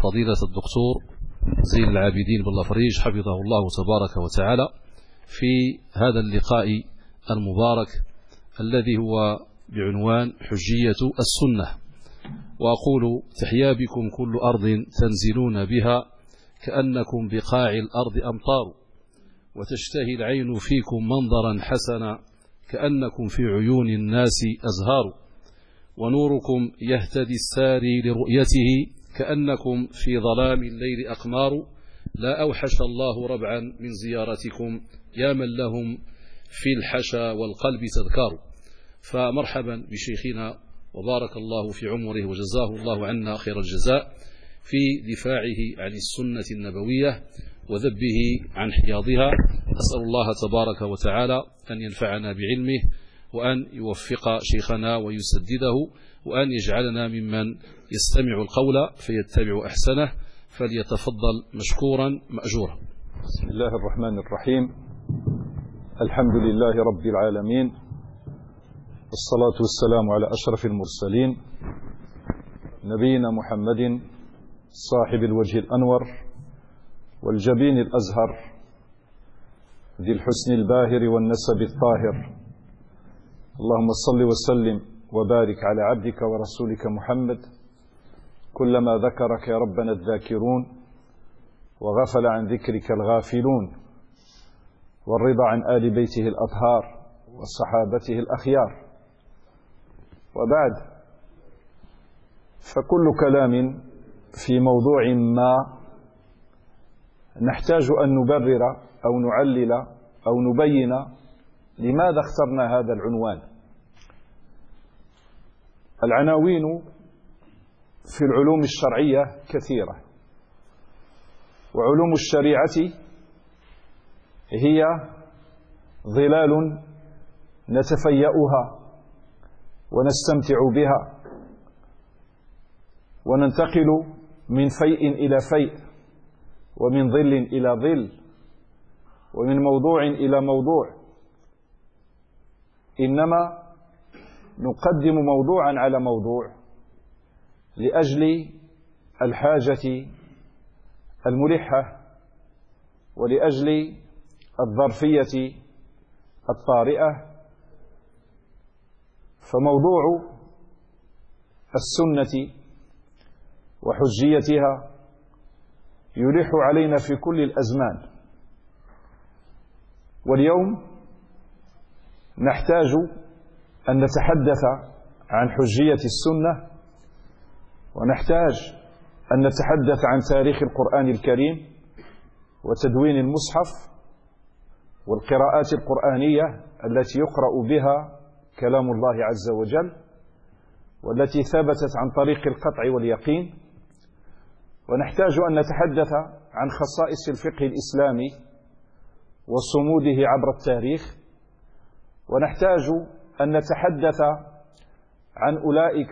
فضيلة الدكتور زين العابدين باللفريج حفظه الله تبارك وتعالى في هذا اللقاء المبارك الذي هو بعنوان حجية السنة. وأقول تحيا بكم كل أرض تنزلون بها كأنكم بقاع الأرض أمطار، وتشتهي العين فيكم منظرا حسنا كأنكم في عيون الناس أزهار، ونوركم يهتدي الساري لرؤيته كأنكم في ظلام الليل أقمار، لا أوحش الله ربعا من زيارتكم يا من لهم في الحشا والقلب تذكار. فمرحبا بشيخنا وبارك الله في عمره وجزاه الله عنا خير الجزاء في دفاعه عن السنة النبوية وذبه عن حياضها. أسأل الله تبارك وتعالى أن ينفعنا بعلمه وأن يوفق شيخنا ويسدده وأن يجعلنا ممن يستمع القول فيتبع أحسنه، فليتفضل مشكورا مأجورا. بسم الله الرحمن الرحيم. الحمد لله رب العالمين، والصلاة والسلام على أشرف المرسلين نبينا محمد صاحب الوجه الأنور والجبين الأزهر ذي الحسن الباهر والنسب الطاهر. اللهم صل وسلم وبارك على عبدك ورسولك محمد، كلما ذكرك يا ربنا الذاكرون وغفل عن ذكرك الغافلون، والرضا عن آل بيته الأطهار وصحابته الأخيار. وبعد، فكل كلام في موضوع ما نحتاج أن نبرر أو نعلل أو نبين لماذا اخترنا هذا العنوان. العناوين في العلوم الشرعية كثيرة، وعلوم الشريعة هي ظلال نتفيأها ونستمتع بها وننتقل من فيء إلى فيء، ومن ظل إلى ظل، ومن موضوع إلى موضوع. إنما نقدم موضوعا على موضوع لأجل الحاجة الملحة ولأجل الظرفية الطارئة. فموضوع السنة وحجيتها يلح علينا في كل الأزمان، واليوم نحتاج أن نتحدث عن حجية السنة، ونحتاج أن نتحدث عن تاريخ القرآن الكريم وتدوين المصحف والقراءات القرآنية التي يقرأ بها كلام الله عز وجل، والتي ثبتت عن طريق القطع واليقين. ونحتاج أن نتحدث عن خصائص الفقه الإسلامي وصموده عبر التاريخ. ونحتاج أن نتحدث عن أولئك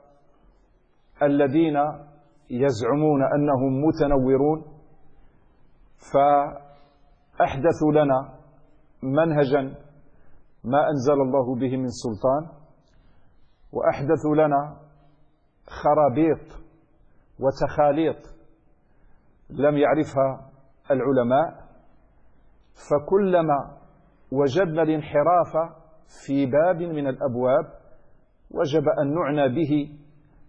الذين يزعمون أنهم متنورون، فأحدثوا لنا منهجا ما أنزل الله به من سلطان، وأحدثوا لنا خرابيط وتخاليط لم يعرفها العلماء. فكلما وجدنا الانحراف في باب من الأبواب وجب أن نعنى به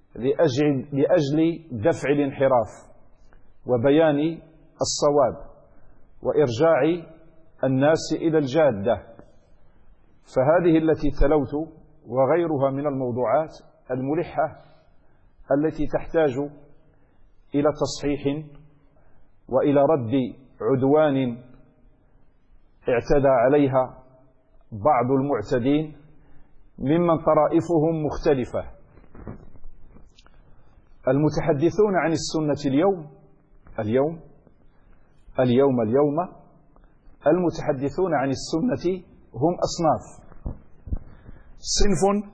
لأجل دفع الانحراف وبيان الصواب وإرجاع الناس إلى الجادة. فهذه التي تلوت وغيرها من الموضوعات الملحة التي تحتاج إلى تصحيح وإلى رد عدوان اعتدى عليها بعض المعتدين ممن طرائفهم مختلفة. المتحدثون عن السنة اليوم المتحدثون عن السنة هم أصناف. صنف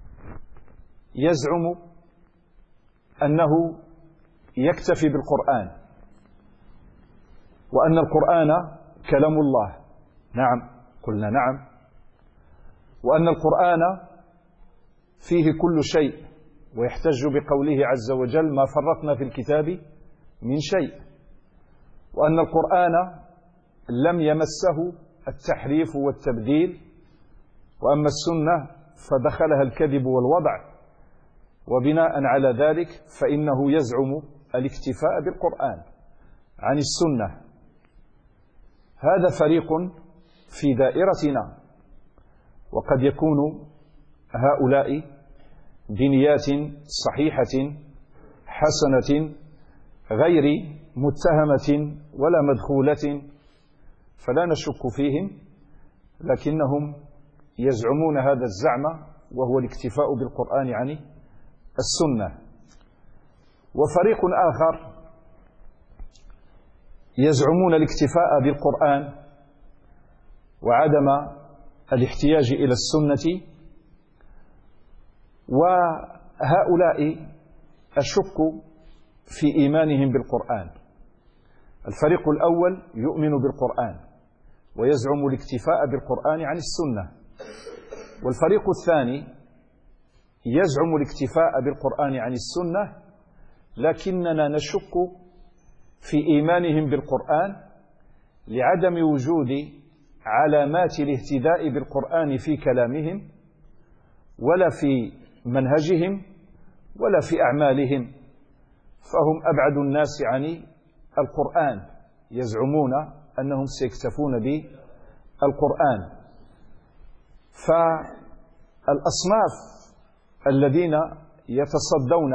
يزعم أنه يكتفي بالقرآن، وأن القرآن كلام الله. نعم، قلنا نعم. وأن القرآن فيه كل شيء، ويحتج بقوله عز وجل: ما فرطنا في الكتاب من شيء، وأن القرآن لم يمسه التحريف والتبديل، وأما السنة فدخلها الكذب والوضع، وبناء على ذلك فإنه يزعم الاكتفاء بالقرآن عن السنة. هذا فريق في دائرتنا، وقد يكون هؤلاء بنيات صحيحة حسنة غير متهمة ولا مدخولة، فلا نشك فيهم، لكنهم يزعمون هذا الزعم وهو الاكتفاء بالقرآن عن السنة. وفريق آخر يزعمون الاكتفاء بالقرآن وعدم الاحتياج إلى السنة، وهؤلاء أشك في إيمانهم بالقرآن. الفريق الأول يؤمن بالقرآن ويزعم الاكتفاء بالقرآن عن السنة، والفريق الثاني يزعم الاكتفاء بالقرآن عن السنة، لكننا نشك في إيمانهم بالقرآن لعدم وجود علامات الاهتداء بالقرآن في كلامهم ولا في منهجهم ولا في أعمالهم، فهم أبعد الناس عن القرآن، يزعمون أنهم سيكتفون بالقرآن. فالأصناف الذين يتصدون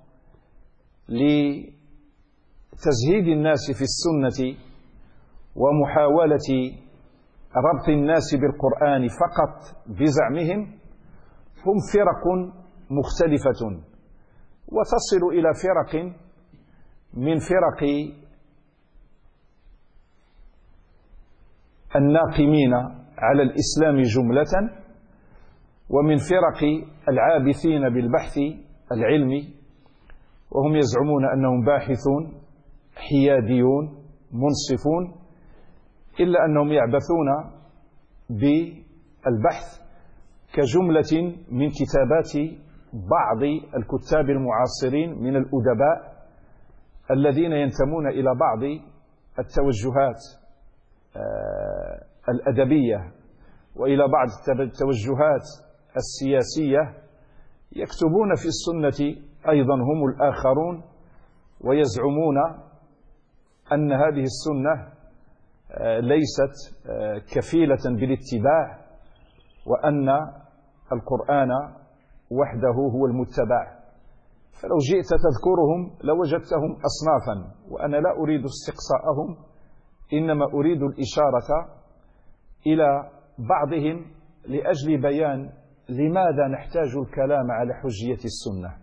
لتزهيد الناس في السنة ومحاولة ربط الناس بالقرآن فقط بزعمهم هم فرق مختلفة، وتصل إلى فرق من فرق الناقمين على الإسلام جملة، ومن فرق العابثين بالبحث العلمي، وهم يزعمون أنهم باحثون حياديون منصفون، إلا أنهم يعبثون بالبحث كجملة من كتابات بعض الكتاب المعاصرين من الأدباء الذين ينتمون إلى بعض التوجهات الأدبية وإلى بعض التوجهات السياسية، يكتبون في السنة أيضا هم الآخرون، ويزعمون أن هذه السنة ليست كفيلة بالاتباع، وأن القرآن وحده هو المتبع. فلو جئت تذكرهم لوجدتهم أصنافا، وأنا لا أريد استقصاءهم، إنما أريد الإشارة إلى بعضهم لأجل بيان لماذا نحتاج الكلام على حجية السنة.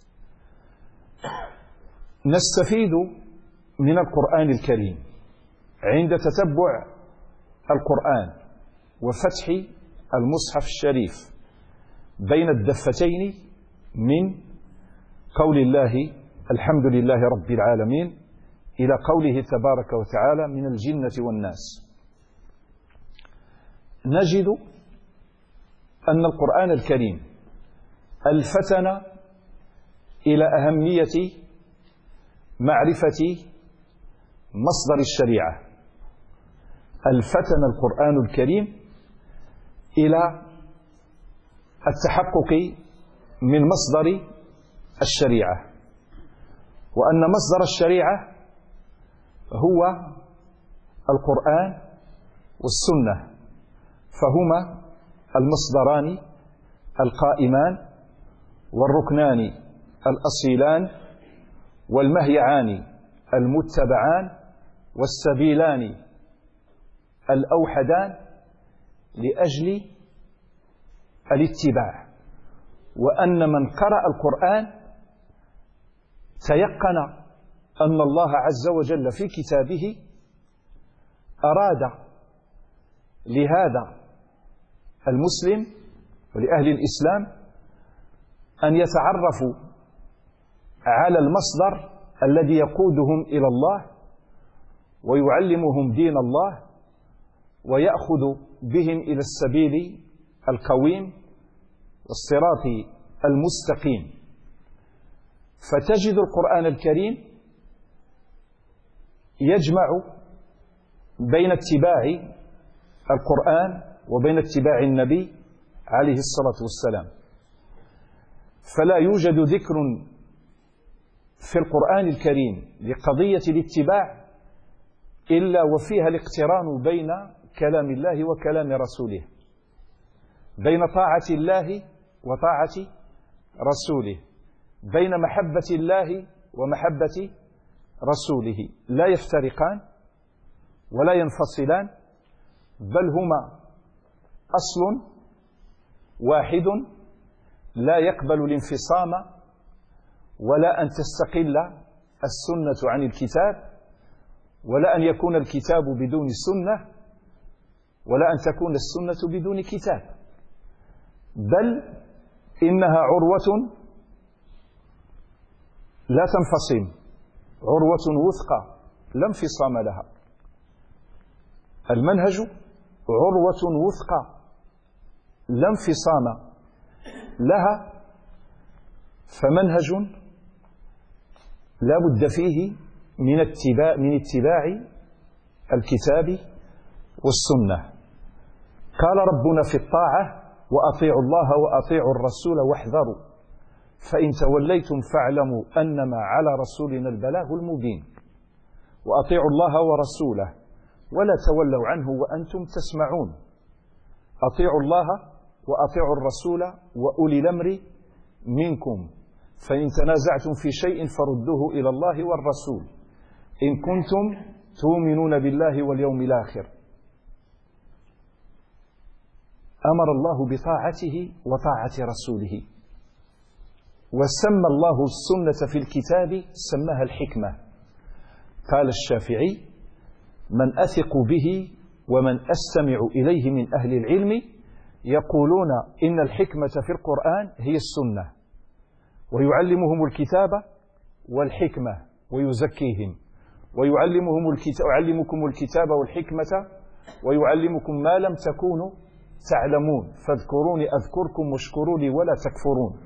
نستفيد من القرآن الكريم عند تتبع القرآن وفتح المصحف الشريف بين الدفتين من قول الله الحمد لله رب العالمين إلى قوله تبارك وتعالى من الجنة والناس، نجد أن القرآن الكريم ألفتنا إلى أهمية معرفة مصدر الشريعة. ألفتنا القرآن الكريم إلى التحقق من مصدر الشريعة، وأن مصدر الشريعة هو القرآن والسنة، فهما المصدران القائمان والركنان الأصيلان والمهيعان المتبعان والسبيلان الأوحدان لأجل الاتباع. وأن من قرأ القرآن تيقن أن الله عز وجل في كتابه أراد لهذا المسلم ولأهل الإسلام أن يتعرفوا على المصدر الذي يقودهم إلى الله ويعلمهم دين الله ويأخذ بهم إلى السبيل القويم والصراط المستقيم. فتجد القرآن الكريم يجمع بين اتباع القرآن وبين اتباع النبي عليه الصلاة والسلام. فلا يوجد ذكر في القرآن الكريم لقضية الاتباع إلا وفيها الاقتران بين كلام الله وكلام رسوله، بين طاعة الله وطاعة رسوله، بين محبة الله ومحبة رسوله، لا يفترقان ولا ينفصلان، بل هما أصل واحد لا يقبل الانفصام ولا أن تستقل السنة عن الكتاب، ولا أن يكون الكتاب بدون السنة، ولا أن تكون السنة بدون كتاب، بل إنها عروة لا تنفصم، عروة وثقى لا انفصام لها. المنهج عروة وثقى لا انفصام لها، فمنهج لا بد فيه من اتباع الكتاب والسنة. قال ربنا في الطاعة: وأطيعوا الله وأطيعوا الرسول واحذروا فإن توليتم فاعلموا أنما على رسولنا البلاغ المبين. وأطيعوا الله ورسوله ولا تولوا عنه وأنتم تسمعون. أطيعوا الله وأطيعوا الرسول وأولي الأمر منكم، فإن تنازعتم في شيء فردوه إلى الله والرسول إن كنتم تؤمنون بالله واليوم الآخر. أمر الله بطاعته وطاعة رسوله، وسمى الله السنة في الكتاب سماها الحكمة. قال الشافعي: من أثق به ومن أستمع إليه من أهل العلم يقولون إن الحكمة في القرآن هي السنة، ويعلمهم الكتاب والحكمة ويزكيهم، ويعلمكم الكتاب والحكمة ويعلمكم ما لم تكونوا تعلمون فاذكروني أذكركم واشكروا لي ولا تكفرون.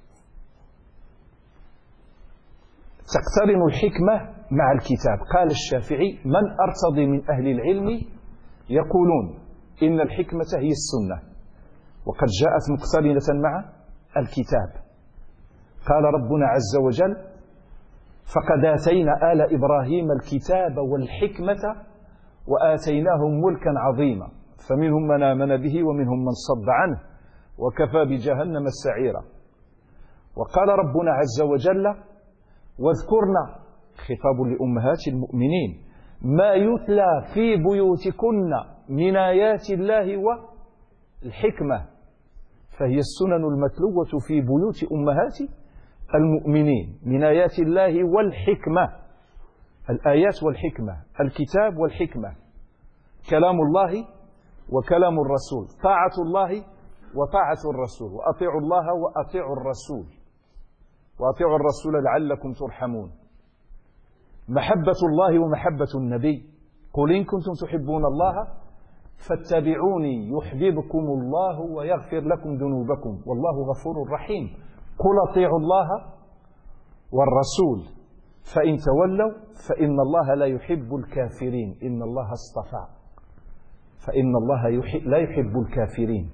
تقترن الحكمة مع الكتاب. قال الشافعي: من أرتضي من أهل العلم يقولون إن الحكمة هي السنة، وقد جاءت مقترنة مع الكتاب. قال ربنا عز وجل: فقد آتينا آل إبراهيم الكتاب والحكمة وآتيناهم ملكا عظيما فمنهم من آمن به ومنهم من صد عنه وكفى بجهنم السعيرا. وقال ربنا عز وجل: واذكرنا، خطاب لأمهات المؤمنين، ما يتلى في بيوتكن من آيات الله والحكمة. فهي السنن المتلوة في بيوت أمهات المؤمنين من آيات الله والحكمة. الآيات والحكمة، الكتاب والحكمة، كلام الله وكلام الرسول، طاعة الله وطاعة الرسول. وأطيعوا الله وأطيعوا الرسول وأطيعوا الرسول لعلكم ترحمون. محبة الله ومحبة النبي. قل إن كنتم تحبون الله فاتبعوني يحببكم الله ويغفر لكم ذنوبكم والله غفور رحيم. قل أطيعوا الله والرسول فإن تولوا فإن الله لا يحب الكافرين. إن الله اصطفى، فإن الله لا يحب الكافرين.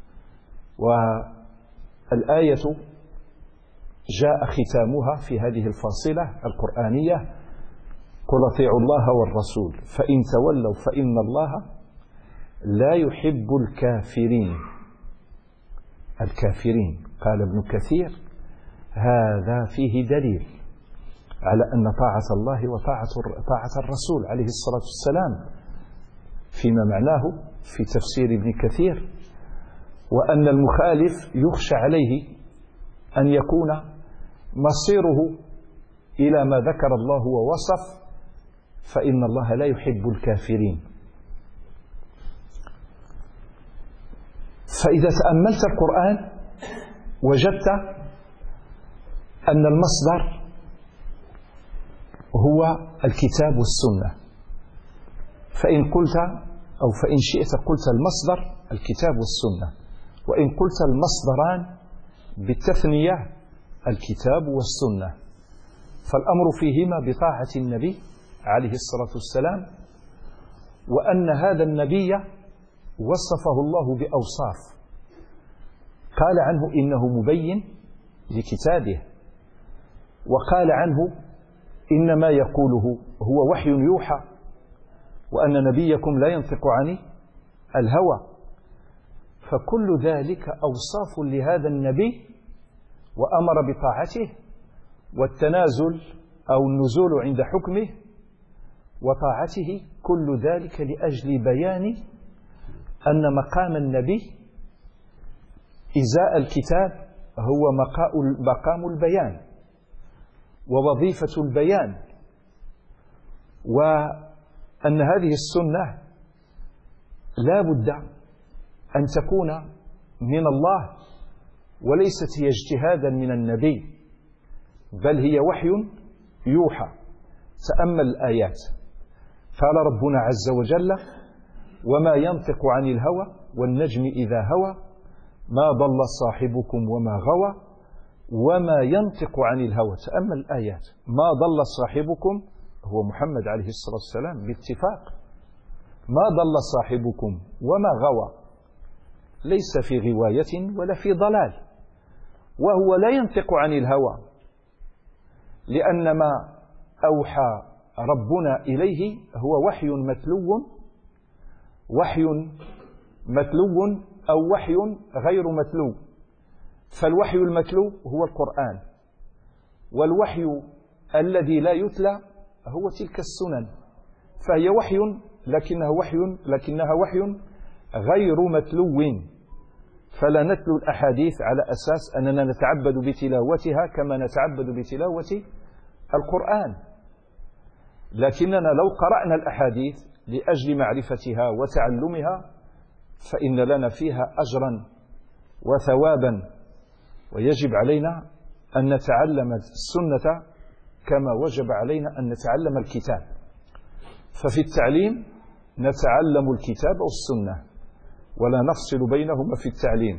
والآية جاء ختامها في هذه الفاصلة القرآنية: قل أطيعوا الله والرسول فإن تولوا فإن الله لا يحب الكافرين. الكافرين. قال ابن كثير: هذا فيه دليل على أن طاعة الله وطاعة الرسول عليه الصلاة والسلام فيما معناه في تفسير ابن كثير، وأن المخالف يخشى عليه أن يكون مصيره إلى ما ذكر الله ووصف، فإن الله لا يحب الكافرين. فإذا تأملت القرآن وجدت أن المصدر هو الكتاب والسنة. فإن قلت أو فإن شئت قلت المصدر الكتاب والسنة، وإن قلت المصدران بالتثنية الكتاب والسنة، فالأمر فيهما بطاعة النبي عليه الصلاة والسلام، وأن هذا النبي وصفه الله بأوصاف، قال عنه إنه مبين لكتابه، وقال عنه إن ما يقوله هو وحي يوحى، وأن نبيكم لا ينطق عن الهوى. فكل ذلك أوصاف لهذا النبي، وأمر بطاعته والتنازل أو النزول عند حكمه وطاعته، كل ذلك لأجل بيان أن مقام النبي إزاء الكتاب هو مقام البيان ووظيفة البيان، وأن هذه السنة لا بد أن تكون من الله وليست هي اجتهادا من النبي، بل هي وحي يوحى. تأمل الآيات، قال ربنا عز وجل: وما ينطق عن الهوى والنجم إذا هوى ما ضل صاحبكم وما غوى وما ينطق عن الهوى. تأمل الآيات، ما ضل صاحبكم هو محمد عليه الصلاة والسلام باتفاق، ما ضل صاحبكم وما غوى، ليس في غواية ولا في ضلال، وهو لا ينطق عن الهوى، لأن ما أوحى ربنا إليه هو وحي متلو أو وحي غير متلو. فالوحي المتلو هو القرآن، والوحي الذي لا يتلى هو تلك السنن، فهي وحي لكنها وحي غير متلو. فلا نتلو الأحاديث على أساس أننا نتعبد بتلاوتها كما نتعبد بتلاوة القرآن، لكننا لو قرأنا الأحاديث لأجل معرفتها وتعلمها فإن لنا فيها أجرا وثوابا، ويجب علينا أن نتعلم السنة كما وجب علينا أن نتعلم الكتاب. ففي التعليم نتعلم الكتاب والسنة ولا نفصل بينهما في التعليم.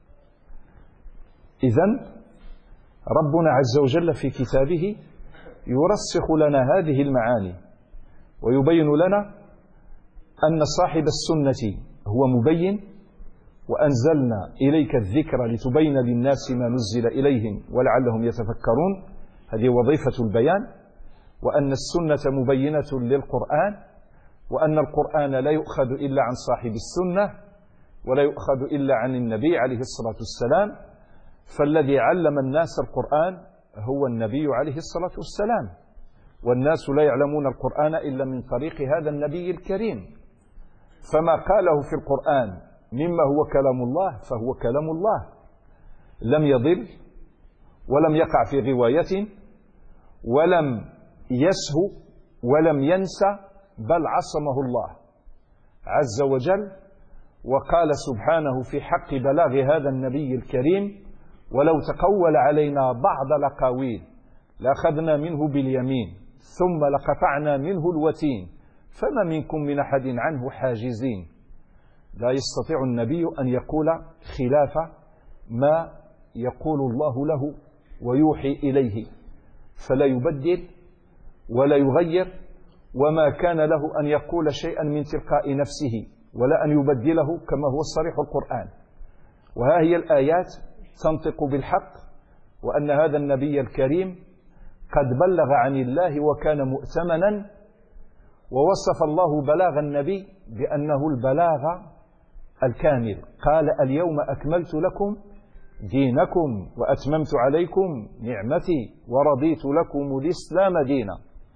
إذن ربنا عز وجل في كتابه يرسخ لنا هذه المعاني ويبين لنا أن صاحب السنة هو مبين، وأنزلنا إليك الذكر لتبين للناس ما نزل إليهم ولعلهم يتفكرون، هذه وظيفة البيان، وأن السنة مبينة للقرآن، وأن القرآن لا يؤخذ إلا عن صاحب السنة ولا يؤخذ إلا عن النبي عليه الصلاة والسلام، فالذي علم الناس القرآن هو النبي عليه الصلاة والسلام، والناس لا يعلمون القرآن إلا من طريق هذا النبي الكريم، فما قاله في القرآن مما هو كلام الله فهو كلام الله، لم يضل ولم يقع في غواية ولم يسهو ولم ينسى، بل عصمه الله عز وجل. وقال سبحانه في حق بلاغ هذا النبي الكريم: ولو تقول علينا بعض الأقاويل لأخذنا منه باليمين ثم لقطعنا منه الوتين فما منكم من أحد عنه حاجزين. لا يستطيع النبي أن يقول خلاف ما يقول الله له ويوحي إليه، فلا يبدل ولا يغير، وما كان له أن يقول شيئا من تلقاء نفسه ولا أن يبدله كما هو صريح القرآن. وها هي الآيات تنطق بالحق، وأن هذا النبي الكريم قد بلغ عن الله وكان مؤتمنا، ووصف الله بلاغ النبي بأنه البلاغ الكامل. قال: اليوم أكملت لكم دينكم وأتممت عليكم نعمتي ورضيت لكم الإسلام دينا.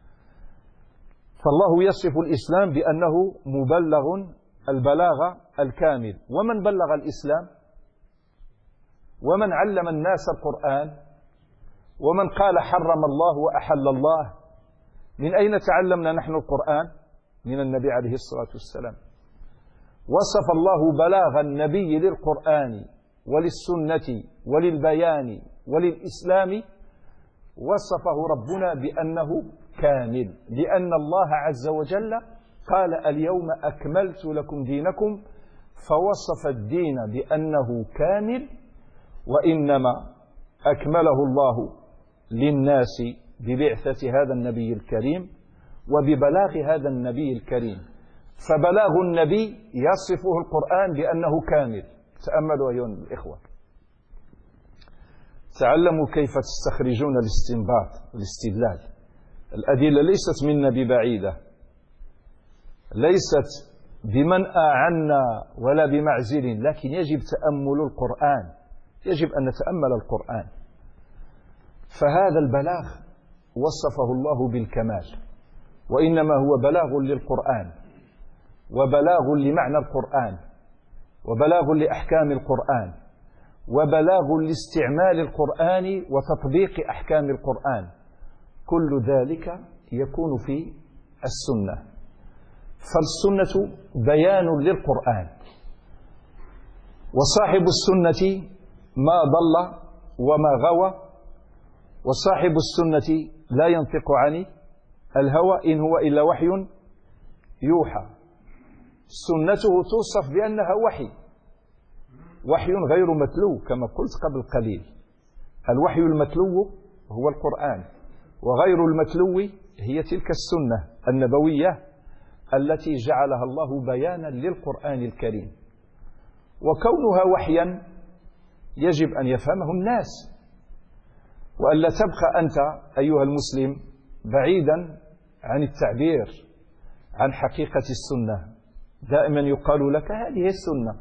فالله يصف الإسلام بأنه مبلغ البلاغ الكامل. ومن بلغ الإسلام ومن علم الناس القرآن ومن قال حرم الله وأحل الله؟ من أين تعلمنا نحن القرآن؟ من النبي عليه الصلاة والسلام. وصف الله بلاغ النبي للقرآن وللسنة وللبيان وللإسلام، وصفه ربنا بأنه كامل، لأن الله عز وجل قال: اليوم أكملت لكم دينكم، فوصف الدين بأنه كامل، وإنما أكمله الله للناس ببعثة هذا النبي الكريم، وببلاغ هذا النبي الكريم. فبلاغ النبي يصفه القرآن بأنه كامل. تأملوا أيها الإخوة، تعلموا كيف تستخرجون الاستنباط والاستدلال. الأدلة ليست منا ببعيدة، ليست بمنأى عنا ولا بمعزل، لكن يجب تأمل القرآن، يجب أن نتأمل القرآن. فهذا البلاغ وصفه الله بالكمال، وإنما هو بلاغ للقرآن، وبلاغ لمعنى القرآن، وبلاغ لأحكام القرآن، وبلاغ لاستعمال القرآن وتطبيق أحكام القرآن. كل ذلك يكون في السنة. فالسنة بيان للقرآن، وصاحب السنة ما ضل وما غوى، وصاحب السنة لا ينطق عن الهوى إن هو إلا وحي يوحى. سنته توصف بأنها وحي غير متلو كما قلت قبل قليل. الوحي المتلو هو القرآن، وغير المتلو هي تلك السنة النبوية التي جعلها الله بيانا للقرآن الكريم. وكونها وحيا يجب أن يفهمه الناس، وألا تبقى أنت أيها المسلم بعيدا عن التعبير عن حقيقة السنة. دائما يقال لك هذه السنة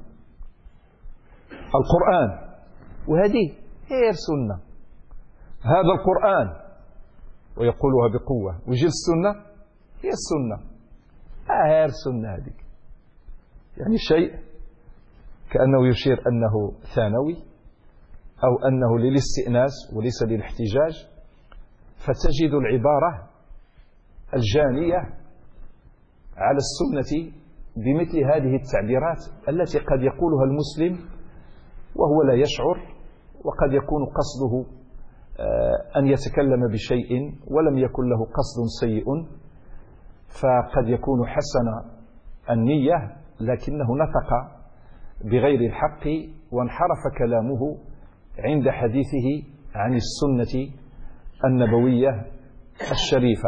القرآن، وهذه هي السنة، هذا القرآن، ويقولها بقوة، ويجي السنة هي السنة، هي السنة هذه. يعني شيء كأنه يشير أنه ثانوي أو أنه للاستئناس وليس للاحتجاج. فتجد العبارة الجانية على السنة بمثل هذه التعبيرات التي قد يقولها المسلم وهو لا يشعر، وقد يكون قصده أن يتكلم بشيء ولم يكن له قصد سيء، فقد يكون حسن النية لكنه نطق بغير الحق وانحرف كلامه عند حديثه عن السنة النبوية الشريفة.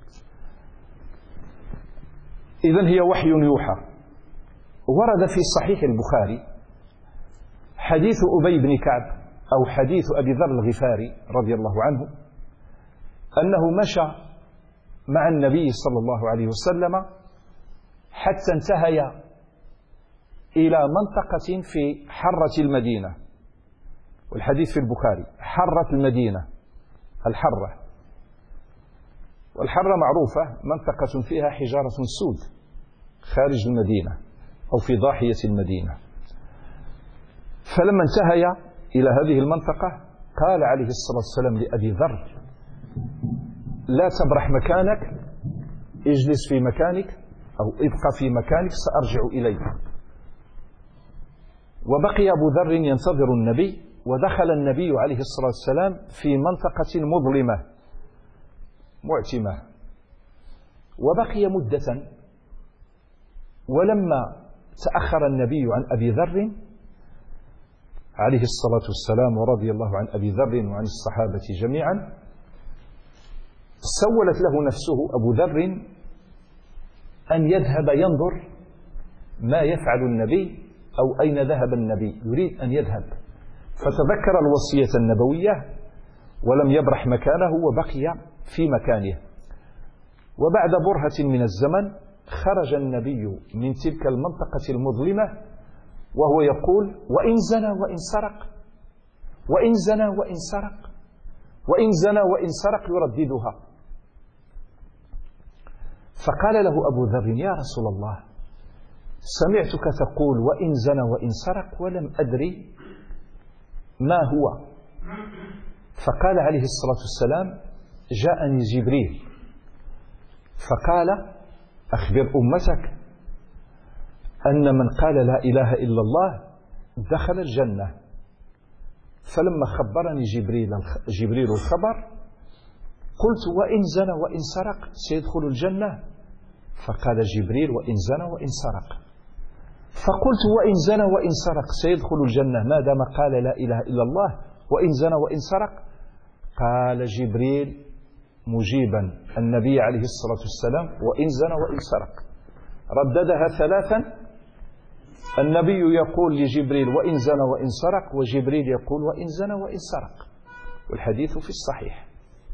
إذن هي وحي يوحى. ورد في صحيح البخاري حديث أبي بن كعب أو حديث أبي ذر الغفاري رضي الله عنه أنه مشى مع النبي صلى الله عليه وسلم حتى انتهي إلى منطقة في حرة المدينة. والحديث في البخاري حرة المدينة، الحرة، والحرة معروفة منطقة فيها حجارة سود خارج المدينة أو في ضاحية المدينة. فلما انتهي إلى هذه المنطقة قال عليه الصلاة والسلام لأبي ذر: لا تبرح مكانك، اجلس في مكانك أو ابقى في مكانك، سأرجع إليك. وبقي أبو ذر ينتظر النبي، ودخل النبي عليه الصلاة والسلام في منطقة مظلمة معتمة، وبقي مدة. ولما تأخر النبي عن أبي ذر عليه الصلاة والسلام ورضي الله عن أبي ذر وعن الصحابة جميعا، سولت له نفسه أبو ذر أن يذهب ينظر ما يفعل النبي أو أين ذهب النبي، يريد أن يذهب. فتذكر الوصية النبوية ولم يبرح مكانه وبقي في مكانه. وبعد برهة من الزمن خرج النبي من تلك المنطقة المظلمة وهو يقول: وإن زنى وإن سرق، وإن زنى وإن سرق، وإن زنى وإن سرق، يرددها. فقال له أبو ذر: يا رسول الله، سمعتك تقول وإن زنى وإن سرق ولم أدري ما هو. فقال عليه الصلاة والسلام: جاءني جبريل فقال: أخبر أمتك أن من قال لا إله إلا الله دخل الجنة. فلما خبرني جبريل الخبر قلت: وإن زنى وإن سرق سيدخل الجنة؟ فقال جبريل: وإن زنى وإن سرق. فقلت: وإن زنى وإن سرق سيدخل الجنة ما دام قال لا إله إلا الله وإن زنى وإن سرق؟ قال جبريل: مجيبا النبي عليه الصلاة والسلام وإن زنى وإن سرق. رددها ثلاثا، النبي يقول لجبريل وإن زنى وإن سرق، وجبريل يقول وإن زنى وإن سرق، والحديث في الصحيح.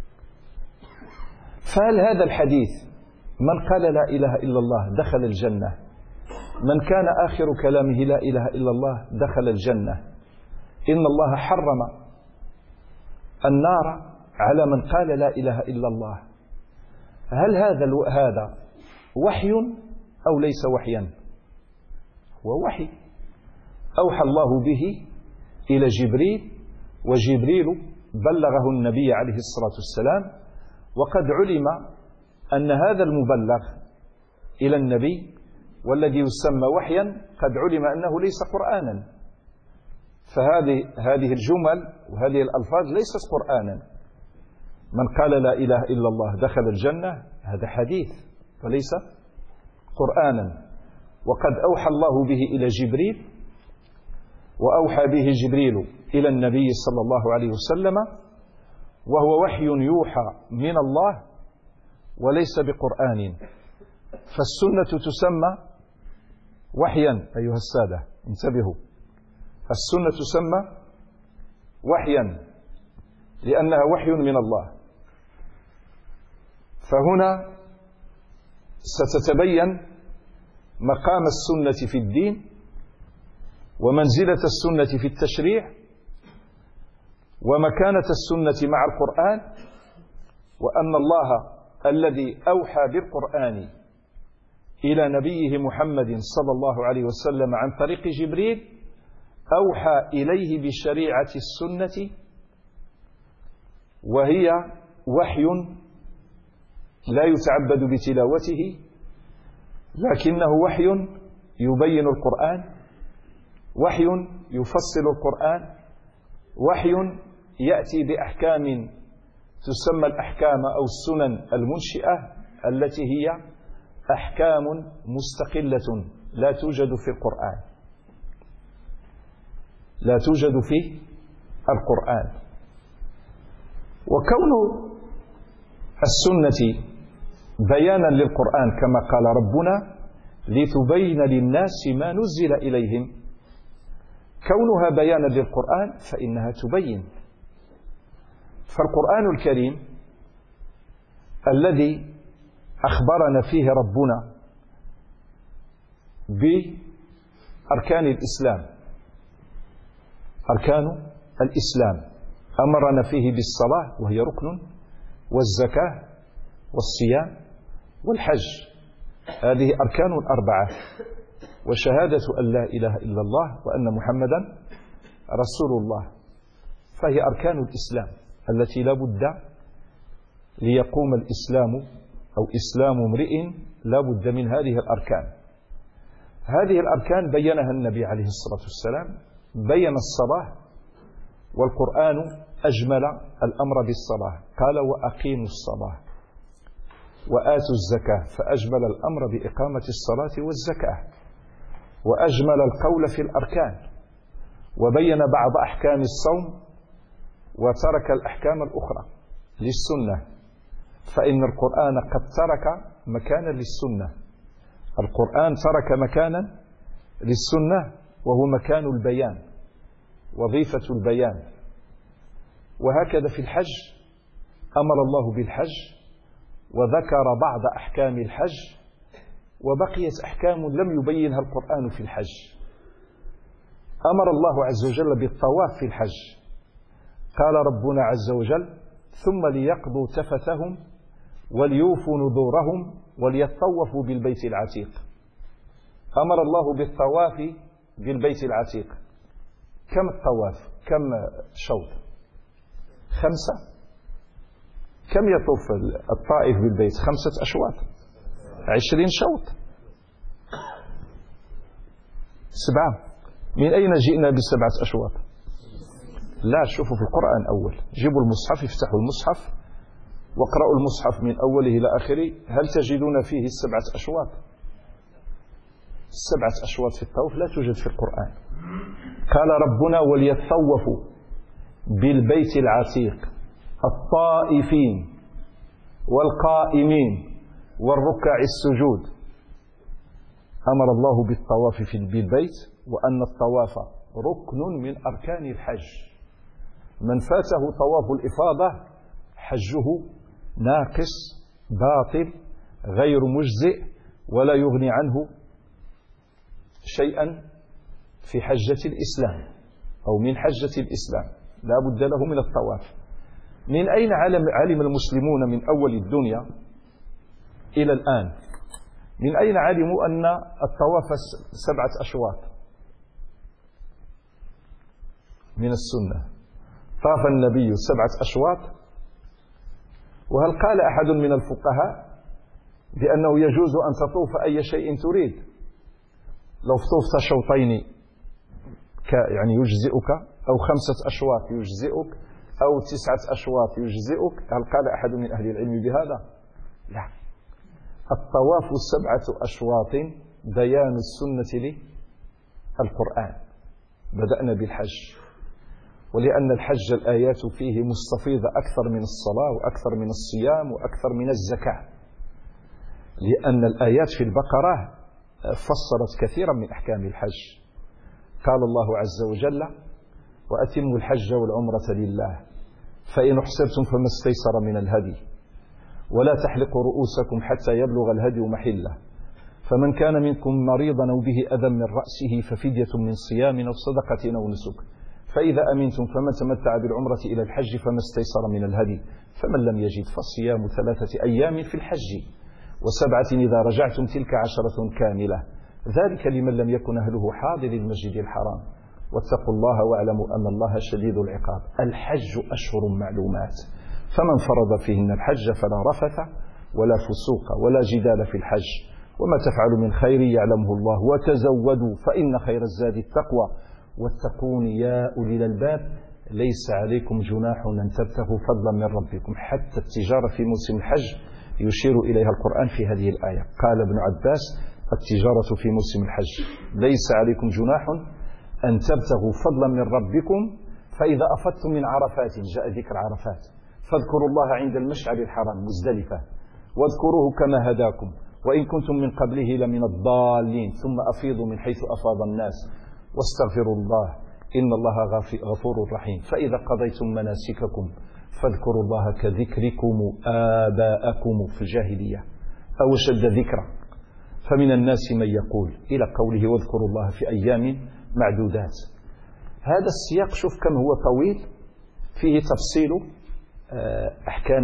فهل هذا الحديث من قال لا إله إلا الله دخل الجنة، من كان آخر كلامه لا إله إلا الله دخل الجنة، إن الله حرم النار على من قال لا إله إلا الله، هل هذا وحي أو ليس وحيا؟ هو وحي أوحى الله به إلى جبريل، وجبريل بلغه النبي عليه الصلاة والسلام، وقد علم أن هذا المبلغ إلى النبي والذي يسمى وحيا قد علم أنه ليس قرآنا، فهذه الجمل وهذه الألفاظ ليست قرآنا. من قال لا إله إلا الله دخل الجنة هذا حديث وليس قرآنا، وقد أوحى الله به إلى جبريل، وأوحى به جبريل إلى النبي صلى الله عليه وسلم، وهو وحي يوحى من الله وليس بقرآن. فالسنة تسمى وحيا أيها السادة، انتبهوا، السنة تسمى وحيا لأنها وحي من الله. فهنا ستتبين مقام السنة في الدين ومنزلة السنة في التشريع ومكانة السنة مع القرآن، وأن الله الذي أوحى بالقرآن إلى نبيه محمد صلى الله عليه وسلم عن طريق جبريل أوحى إليه بشريعة السنة، وهي وحي لا يتعبد بتلاوته، لكنه وحي يبين القرآن، وحي يفصل القرآن، وحي يأتي بأحكام تسمى الأحكام أو السنن المنشئة التي هي أحكام مستقلة لا توجد في القرآن، لا توجد في القرآن. وكون السنة بيانا للقرآن كما قال ربنا لتبين للناس ما نزل إليهم، كونها بيانا للقرآن فإنها تبين. فالقرآن الكريم الذي أخبرنا فيه ربنا بأركان الإسلام، أركان الإسلام أمرنا فيه بالصلاة وهي ركن، والزكاة والصيام والحج، هذه أركان أربعة، وشهادة أن لا إله إلا الله وأن محمدا رسول الله، فهي أركان الإسلام التي لا بد ليقوم الإسلام أو إسلام امرئ لا بد من هذه الأركان. هذه الأركان بينها النبي عليه الصلاة والسلام، بين الصلاة، والقرآن أجمل الأمر بالصلاة، قال وأقيموا الصلاة وآتوا الزكاة، فأجمل الأمر بإقامة الصلاة والزكاة، وأجمل القول في الأركان، وبين بعض أحكام الصوم وترك الأحكام الأخرى للسنة، فإن القرآن قد ترك مكانا للسنة، القرآن ترك مكانا للسنة وهو مكان البيان، وظيفة البيان. وهكذا في الحج أمر الله بالحج وذكر بعض أحكام الحج، وبقيت أحكام لم يبينها القرآن في الحج. أمر الله عز وجل بالطواف في الحج، قال ربنا عز وجل ثم ليقضوا تفثهم وليوفوا نذورهم وليطوفوا بالبيت العتيق. أمر الله بالطواف بالبيت العتيق. كم الطواف؟ كم شوط؟ 5. كم يطوف الطائف بالبيت؟ 5 أشواط، 20 شوط، 7. من أين جئنا ب7 أشواط؟ لا، شوفوا في القرآن أول، جيبوا المصحف، افتحوا المصحف واقرأوا المصحف من أوله إلى آخره، هل تجدون فيه 7 أشواط؟ 7 أشواط في الطوف لا توجد في القرآن. قال ربنا وليطوفوا بالبيت العتيق الطائفين والقائمين والركع السجود. أمر الله بالطواف في البيت، وأن الطواف ركن من أركان الحج. من فاته طواف الإفاضة حجه ناقص باطل غير مجزئ، ولا يغني عنه شيئا في حجة الإسلام أو من حجة الإسلام، لا بد له من الطواف. من أين علم المسلمون من أول الدنيا إلى الآن، من أين علموا أن الطواف 7 أشواط؟ من السنة. طاف النبي 7 أشواط. وهل قال أحد من الفقهاء بأنه يجوز أن تطوف أي شيء تريد؟ لو طفت شوطين يعني يجزئك، أو 5 أشواط يجزئك، أو 9 أشواط يجزئك. هل قال أحد من أهل العلم بهذا؟ لا. الطواف 7 أشواط بيان السنة للقرآن. بدأنا بالحج، ولأن الحج الآيات فيه مستفيضة أكثر من الصلاة وأكثر من الصيام وأكثر من الزكاة، لأن الآيات في البقرة فصلت كثيرا من أحكام الحج. قال الله عز وجل: وأتموا الحج والعمرة لله فإن أحصرتم فما استيسر من الهدي ولا تحلقوا رؤوسكم حتى يبلغ الهدي محله فمن كان منكم مريضا أو به أذى من رأسه ففدية من صيام أو صدقة أو نسك فإذا أمنتم فمن تمتع بالعمرة إلى الحج فما استيسر من الهدي فمن لم يجد فصيام 3 أيام في الحج و7 إذا رجعتم تلك 10 كاملة ذلك لمن لم يكن أهله حاضر المسجد الحرام واتقوا الله واعلموا أن الله شديد العقاب. الحج أشهر معلومات فمن فرض فيهن الحج فلا رفث ولا فسوق ولا جدال في الحج وما تفعلوا من خير يعلمه الله وتزودوا فإن خير الزاد التقوى واتقون يا أولي الألباب ليس عليكم جناح أن تبتغوا فضلا من ربكم. حتى التجارة في موسم الحج يشير إليها القرآن في هذه الآية. قال ابن عباس: التجارة في موسم الحج ليس عليكم جناح أن تبتغوا فضلا من ربكم فإذا أفضتم من عرفات، جاء ذكر عرفات، فاذكروا الله عند المشعر الحرام مزدلفة واذكروه كما هداكم وإن كنتم من قبله لمن الضالين ثم أفيضوا من حيث أفاض الناس واستغفروا الله إن الله غفور رحيم. فإذا قضيتم مناسككم فاذكروا الله كذكركم آباءكم في الجاهلية أو شد ذكرا. فمن الناس من يقول إلى قوله واذكروا الله في أيام معدودات. هذا السياق شوف كم هو طويل، فيه تفصيل أحكام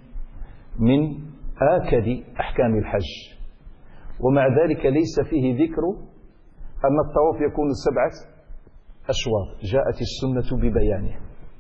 من آكد أحكام الحج، ومع ذلك ليس فيه ذكر أن الطواف يكون 7 أشواط، جاءت السنة ببيانه.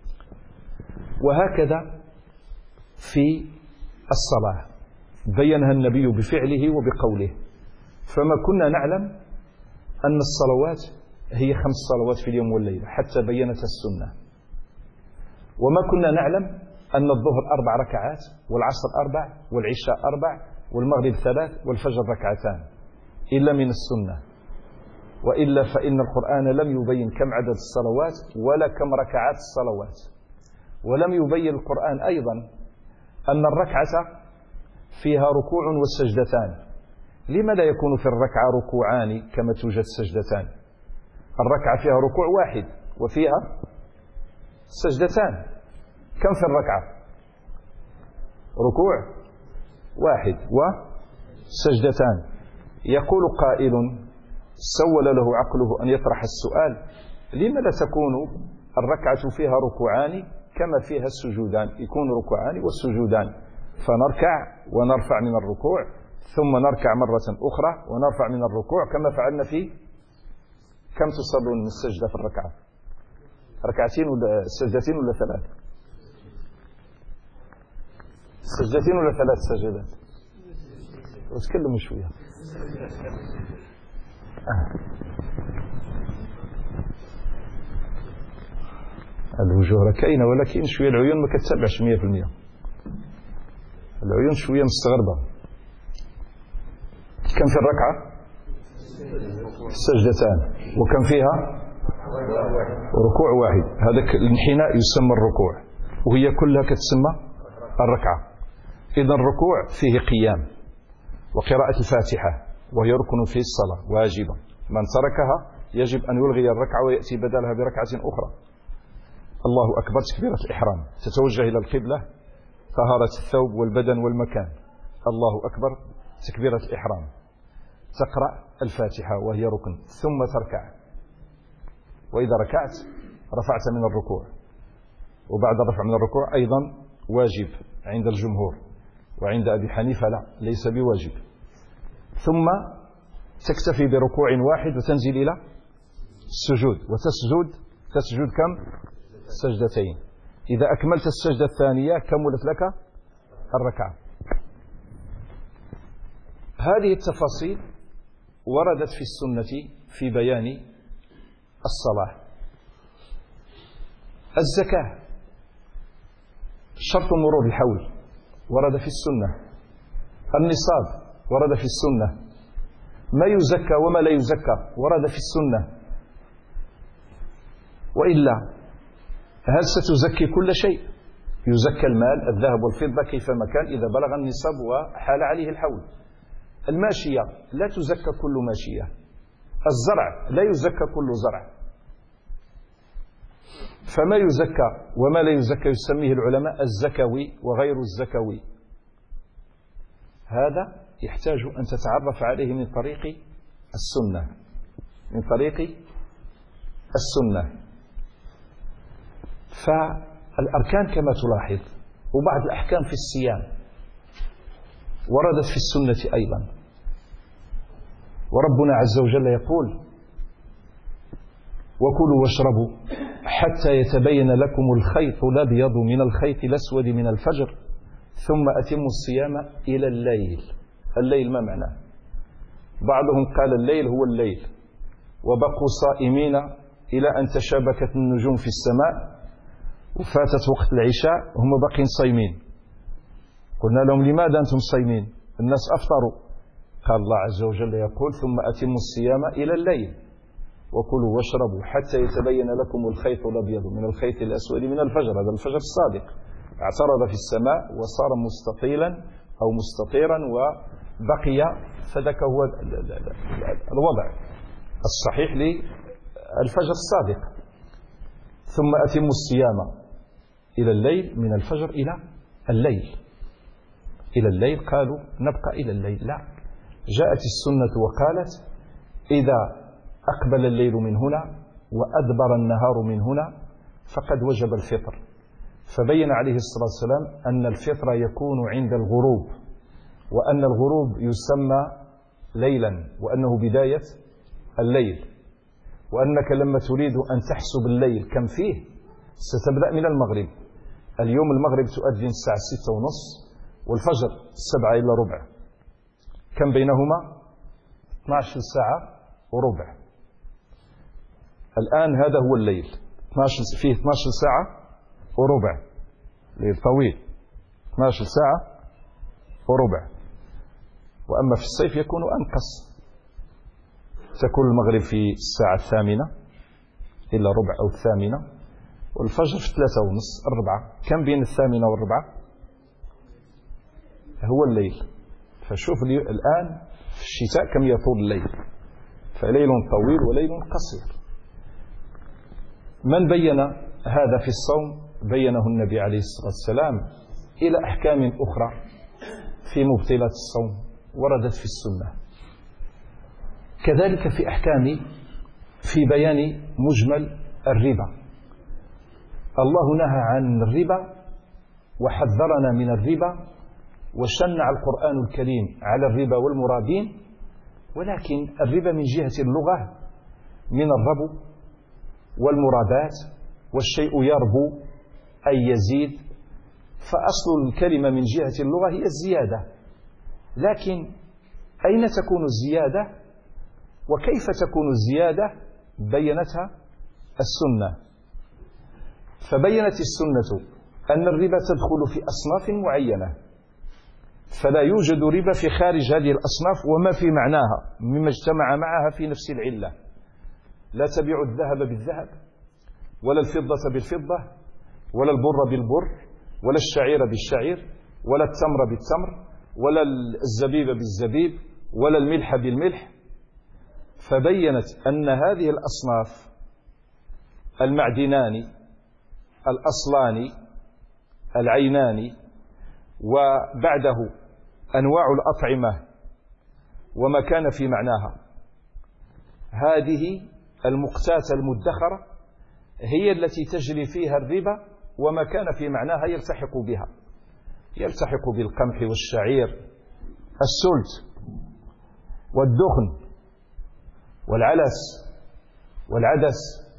وهكذا في الصلاة بينها النبي بفعله وبقوله. فما كنا نعلم أن الصلوات هي 5 صلوات في اليوم والليلة حتى بينت السنة، وما كنا نعلم أن الظهر 4 ركعات والعصر 4 والعشاء 4 والمغرب 3 والفجر 2 إلا من السنة. وإلا فإن القرآن لم يبين كم عدد الصلوات ولا كم ركعات الصلوات، ولم يبين القرآن أيضا أن الركعة فيها ركوع وسجدتان. لما لا يكون في الركعة ركوعان كما توجد سجدتان؟ الركعة فيها ركوع واحد وفيها سجدتان. كم في الركعة؟ ركوع واحد وسجدتان. يقول قائل سول له عقله أن يطرح السؤال: لما لا تكون الركعة فيها ركوعان كما فيها السجودان؟ يكون ركوعان والسجودان، فنركع ونرفع من الركوع ثم نركع مرة أخرى ونرفع من الركوع كما فعلنا في كم تصلون من السجدة في الركعة؟ 2 ولا سجدتين ولا 3؟ سجدتين ولا 3 سجدات؟ وتكلموا شوية. الوجوه كاينة ولكن شوية العيون ما كتتابعش 100%. العيون شوية مستغربة. كم في الركعة؟ سجدتان، وكم فيها؟ ركوع واحد. هذا الانحناء يسمى الركوع، وهي كلها كتسمى الركعة. إذا الركوع فيه قيام وقراءة الفاتحة وهي ركن في الصلاة واجبة، من تركها يجب أن يلغي الركعة ويأتي بدلها بركعة أخرى. الله أكبر تكبيرة الإحرام، تتوجه إلى القبلة، طهارة الثوب والبدن والمكان. الله أكبر تكبيرة الإحرام، تقرأ الفاتحة وهي ركن، ثم تركع، وإذا ركعت رفعت من الركوع، وبعد الرفع من الركوع أيضا واجب عند الجمهور، وعند أبي حنيفة لا، ليس بواجب. ثم تكتفي بركوع واحد وتنزل إلى السجود، تسجد كم؟ سجدتين. إذا أكملت السجدة الثانية كملت لك الركعة. هذه التفاصيل وردت في السنة في بيان الصلاة. الزكاة شرط مرور الحول ورد في السنة. النصاب ورد في السنة. ما يزكى وما لا يزكى ورد في السنة. وإلا هل ستزكي كل شيء؟ يزكى المال، الذهب والفضة كيفما كان إذا بلغ النصاب وحال عليه الحول. الماشية لا تزكى كل ماشية. الزرع لا يزكى كل زرع. فما يزكى وما لا يزكى يسميه العلماء الزكوي وغير الزكوي. هذا يحتاج أن تتعرف عليه من طريق السنة، من طريق السنة. فالأركان كما تلاحظ وبعض الأحكام في الصيام وردت في السنة أيضا. وربنا عز وجل يقول: وكلوا واشربوا حتى يتبين لكم الخيط الأبيض من الخيط الأسود من الفجر ثم أتموا الصيام إلى الليل. الليل ما معناه؟ بعضهم قال الليل هو الليل، وبقوا صائمين إلى أن تشابكت النجوم في السماء وفاتت وقت العشاء هم باقين صايمين. قلنا لهم: لماذا أنتم صايمين؟ الناس أفطروا. قال الله عز وجل يقول: ثم أتموا الصيام إلى الليل وكلوا واشربوا حتى يتبين لكم الخيط الأبيض من الخيط الأسود من الفجر. هذا الفجر الصادق اعترض في السماء وصار مستطيلا أو مستطيرا وبقي، فذاك هو الوضع الصحيح للفجر الصادق. ثم أتموا الصيام إلى الليل، من الفجر إلى الليل. إلى الليل قالوا نبقى إلى الليل، لا، جاءت السنة وقالت: إذا أقبل الليل من هنا وأدبر النهار من هنا فقد وجب الفطر. فبين عليه الصلاة والسلام أن الفطر يكون عند الغروب، وأن الغروب يسمى ليلا، وأنه بداية الليل، وأنك لما تريد أن تحسب الليل كم فيه ستبدأ من المغرب. اليوم المغرب تؤذن الساعة 6:30 والفجر 7:15. كم بينهما؟ 12 ساعة وربع. الآن هذا هو الليل، فيه 12 ساعة وربع، ليل طويل، 12 ساعة وربع. وأما في الصيف يكون أنقص، تكون المغرب في الساعة 8 إلا ربع أو 8، والفجر في 3:30 4. كم بين 8 و4؟ هو الليل. فشوف الآن في الشتاء كم يطول الليل، فليل طويل وليل قصير. من بين هذا في الصوم بينه النبي عليه الصلاة والسلام إلى أحكام أخرى في مبطلات الصوم وردت في السنة. كذلك في أحكام في بيان مجمل الربا. الله نهى عن الربا وحذرنا من الربا، وشنع القرآن الكريم على الربا والمرابين. ولكن الربا من جهة اللغة من الربو والمرابات، والشيء يربو أي يزيد، فأصل الكلمة من جهة اللغة هي الزيادة. لكن أين تكون الزيادة وكيف تكون الزيادة بينتها السنة. فبينت السنة أن الربا تدخل في أصناف معينة، فلا يوجد ربا في خارج هذه الأصناف وما في معناها مما اجتمع معها في نفس العلة. لا تبيع الذهب بالذهب، ولا الفضة بالفضة، ولا البر بالبر، ولا الشعير بالشعير. ولا التمر بالتمر ولا الزبيب بالزبيب ولا الملح بالملح. فبينت أن هذه الأصناف المعدنان الأصلان العينان وبعده أنواع الأطعمة وما كان في معناها، هذه المقتاتة المدخرة هي التي تجري فيها الربا، وما كان في معناها يلتحق بها، يلتحق بالقمح والشعير، السلت والدخن والعلس والعدس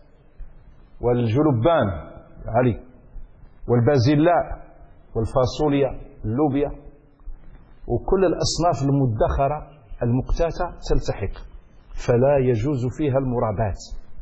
والجلبان علي والبازلاء والفاصوليا اللوبيا، وكل الأصناف المدخرة المقتاتة تلتحق، فلا يجوز فيها المرابات.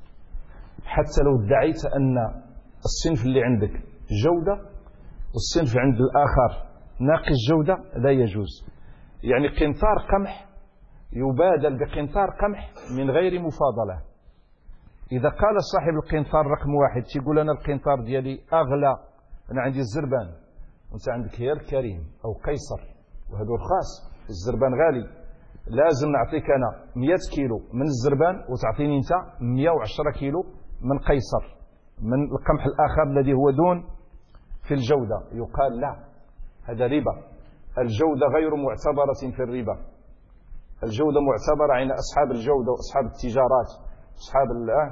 حتى لو ادعيت أن الصنف اللي عندك جودة والصنف عند الآخر ناقص جودة لا يجوز. يعني قنطار قمح يبادل بقنطار قمح من غير مفاضلة. إذا قال صاحب القنطار رقم واحد تقول أنا القنطار ديالي أغلى، أنا عندي الزربان وأنت عندك هي الكريم أو قيصر وهذا رخاص، الزربان غالي، لازم نعطيك أنا 100 كيلو من الزربان وتعطيني أنت 110 كيلو من قيصر من القمح الآخر الذي هو دون في الجودة. يقال لا، هذا ربا. الجودة غير معتبرة في الربا. الجودة معتبرة عند أصحاب الجودة وأصحاب التجارات، أصحاب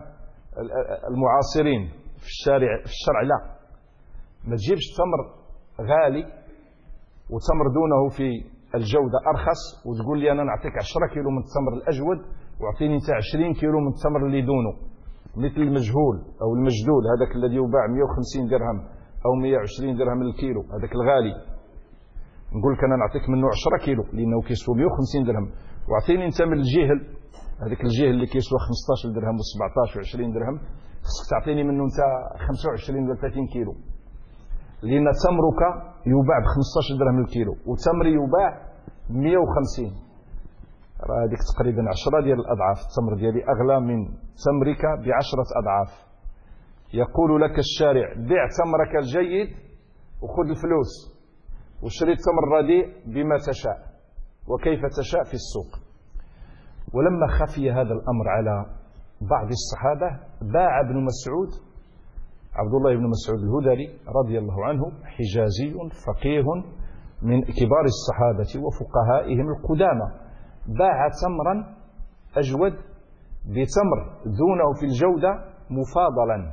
المعاصرين في الشرع لا. ما تجيبش تمر غالي وتمر دونه في الجودة أرخص وتقول لي أنا نعطيك 10 كيلو من التمر الأجود وأعطيني أنت 20 كيلو من التمر اللي دونه، مثل المجهول أو المجدول، هذاك الذي يباع 150 درهم أو 120 درهم للكيلو، هذاك الغالي. نقول لك أنا نعطيك منه 10 كيلو لأنه كيسوى 150 درهم، وأعطيني أنت من الجهل، هذاك الجهل اللي كيسوى 15 درهم و17 و20 درهم، خصك تعطيني منه أنت 25 ولا 30 كيلو، لأن تمرك يباع ب 15 درهم الكيلو وتمري يباع 150. راه هذيك تقريبا 10 ديال الأضعاف، التمر ديالي أغلى من تمرك ب10 أضعاف. يقول لك الشارع بيع تمرك الجيد وخذ الفلوس واشتري التمر الرديء بما تشاء وكيف تشاء في السوق. ولما خفي هذا الأمر على بعض الصحابة باع ابن مسعود، عبد الله بن مسعود الهذلي رضي الله عنه، حجازي فقيه من كبار الصحابة وفقهائهم القدامى، باع تمرا أجود بتمر دونه في الجودة مفاضلا،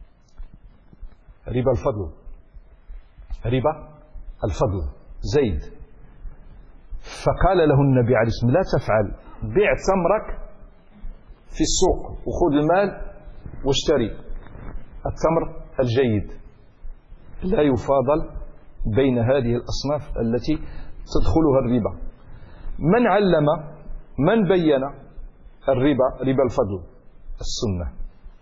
ربا الفضل، ربا الفضل زيد. فقال له النبي عليه الصلاة والسلام لا تفعل، بيع تمرك في السوق وخذ المال واشتري التمر الجيد، لا يفاضل بين هذه الأصناف التي تدخلها الربا. من علم من بين الربا ربا الفضل؟ السنة.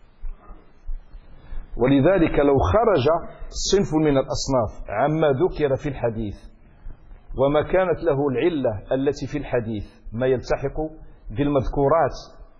ولذلك لو خرج صنف من الأصناف عما ذكر في الحديث وما كانت له العلة التي في الحديث ما يلتحق بالمذكورات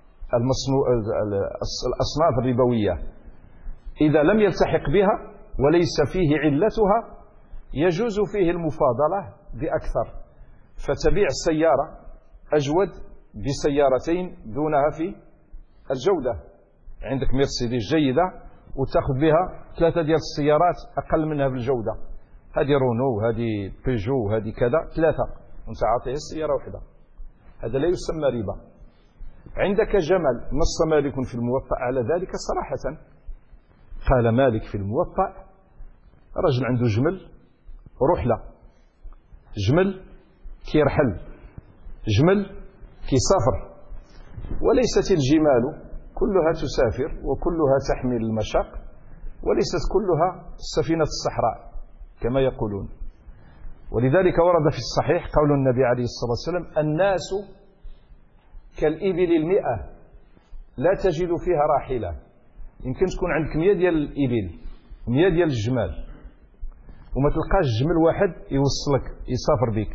الأصناف الربوية، إذا لم يلتحق بها وليس فيه علتها يجوز فيه المفاضلة بأكثر، فتبيع السيارة أجود بسيارتين دونها في الجودة. عندك مرسيدس جيدة وتأخذ بها 3 ديال السيارات أقل منها في الجودة، هذه رونو هذه بيجو هذه كذا 3، وانت عاطيه السيارة واحدة، هذا لا يسمى ربا. عندك جمل، نص مالك في الموطأ على ذلك صراحة، قال مالك في الموطأ رجل عنده جمل رحلة، جمل كيرحل، جمل كيسافر، وليست الجمال كلها تسافر وكلها تحمل المشاق، وليست كلها سفينة الصحراء كما يقولون. ولذلك ورد في الصحيح قول النبي عليه الصلاة والسلام الناس كالإبل 100 لا تجد فيها راحلة. يمكن تكون عندك 100 ديال الإبل 100 ديال الجمال وما تلقاش جمل واحد يوصلك يسافر بك.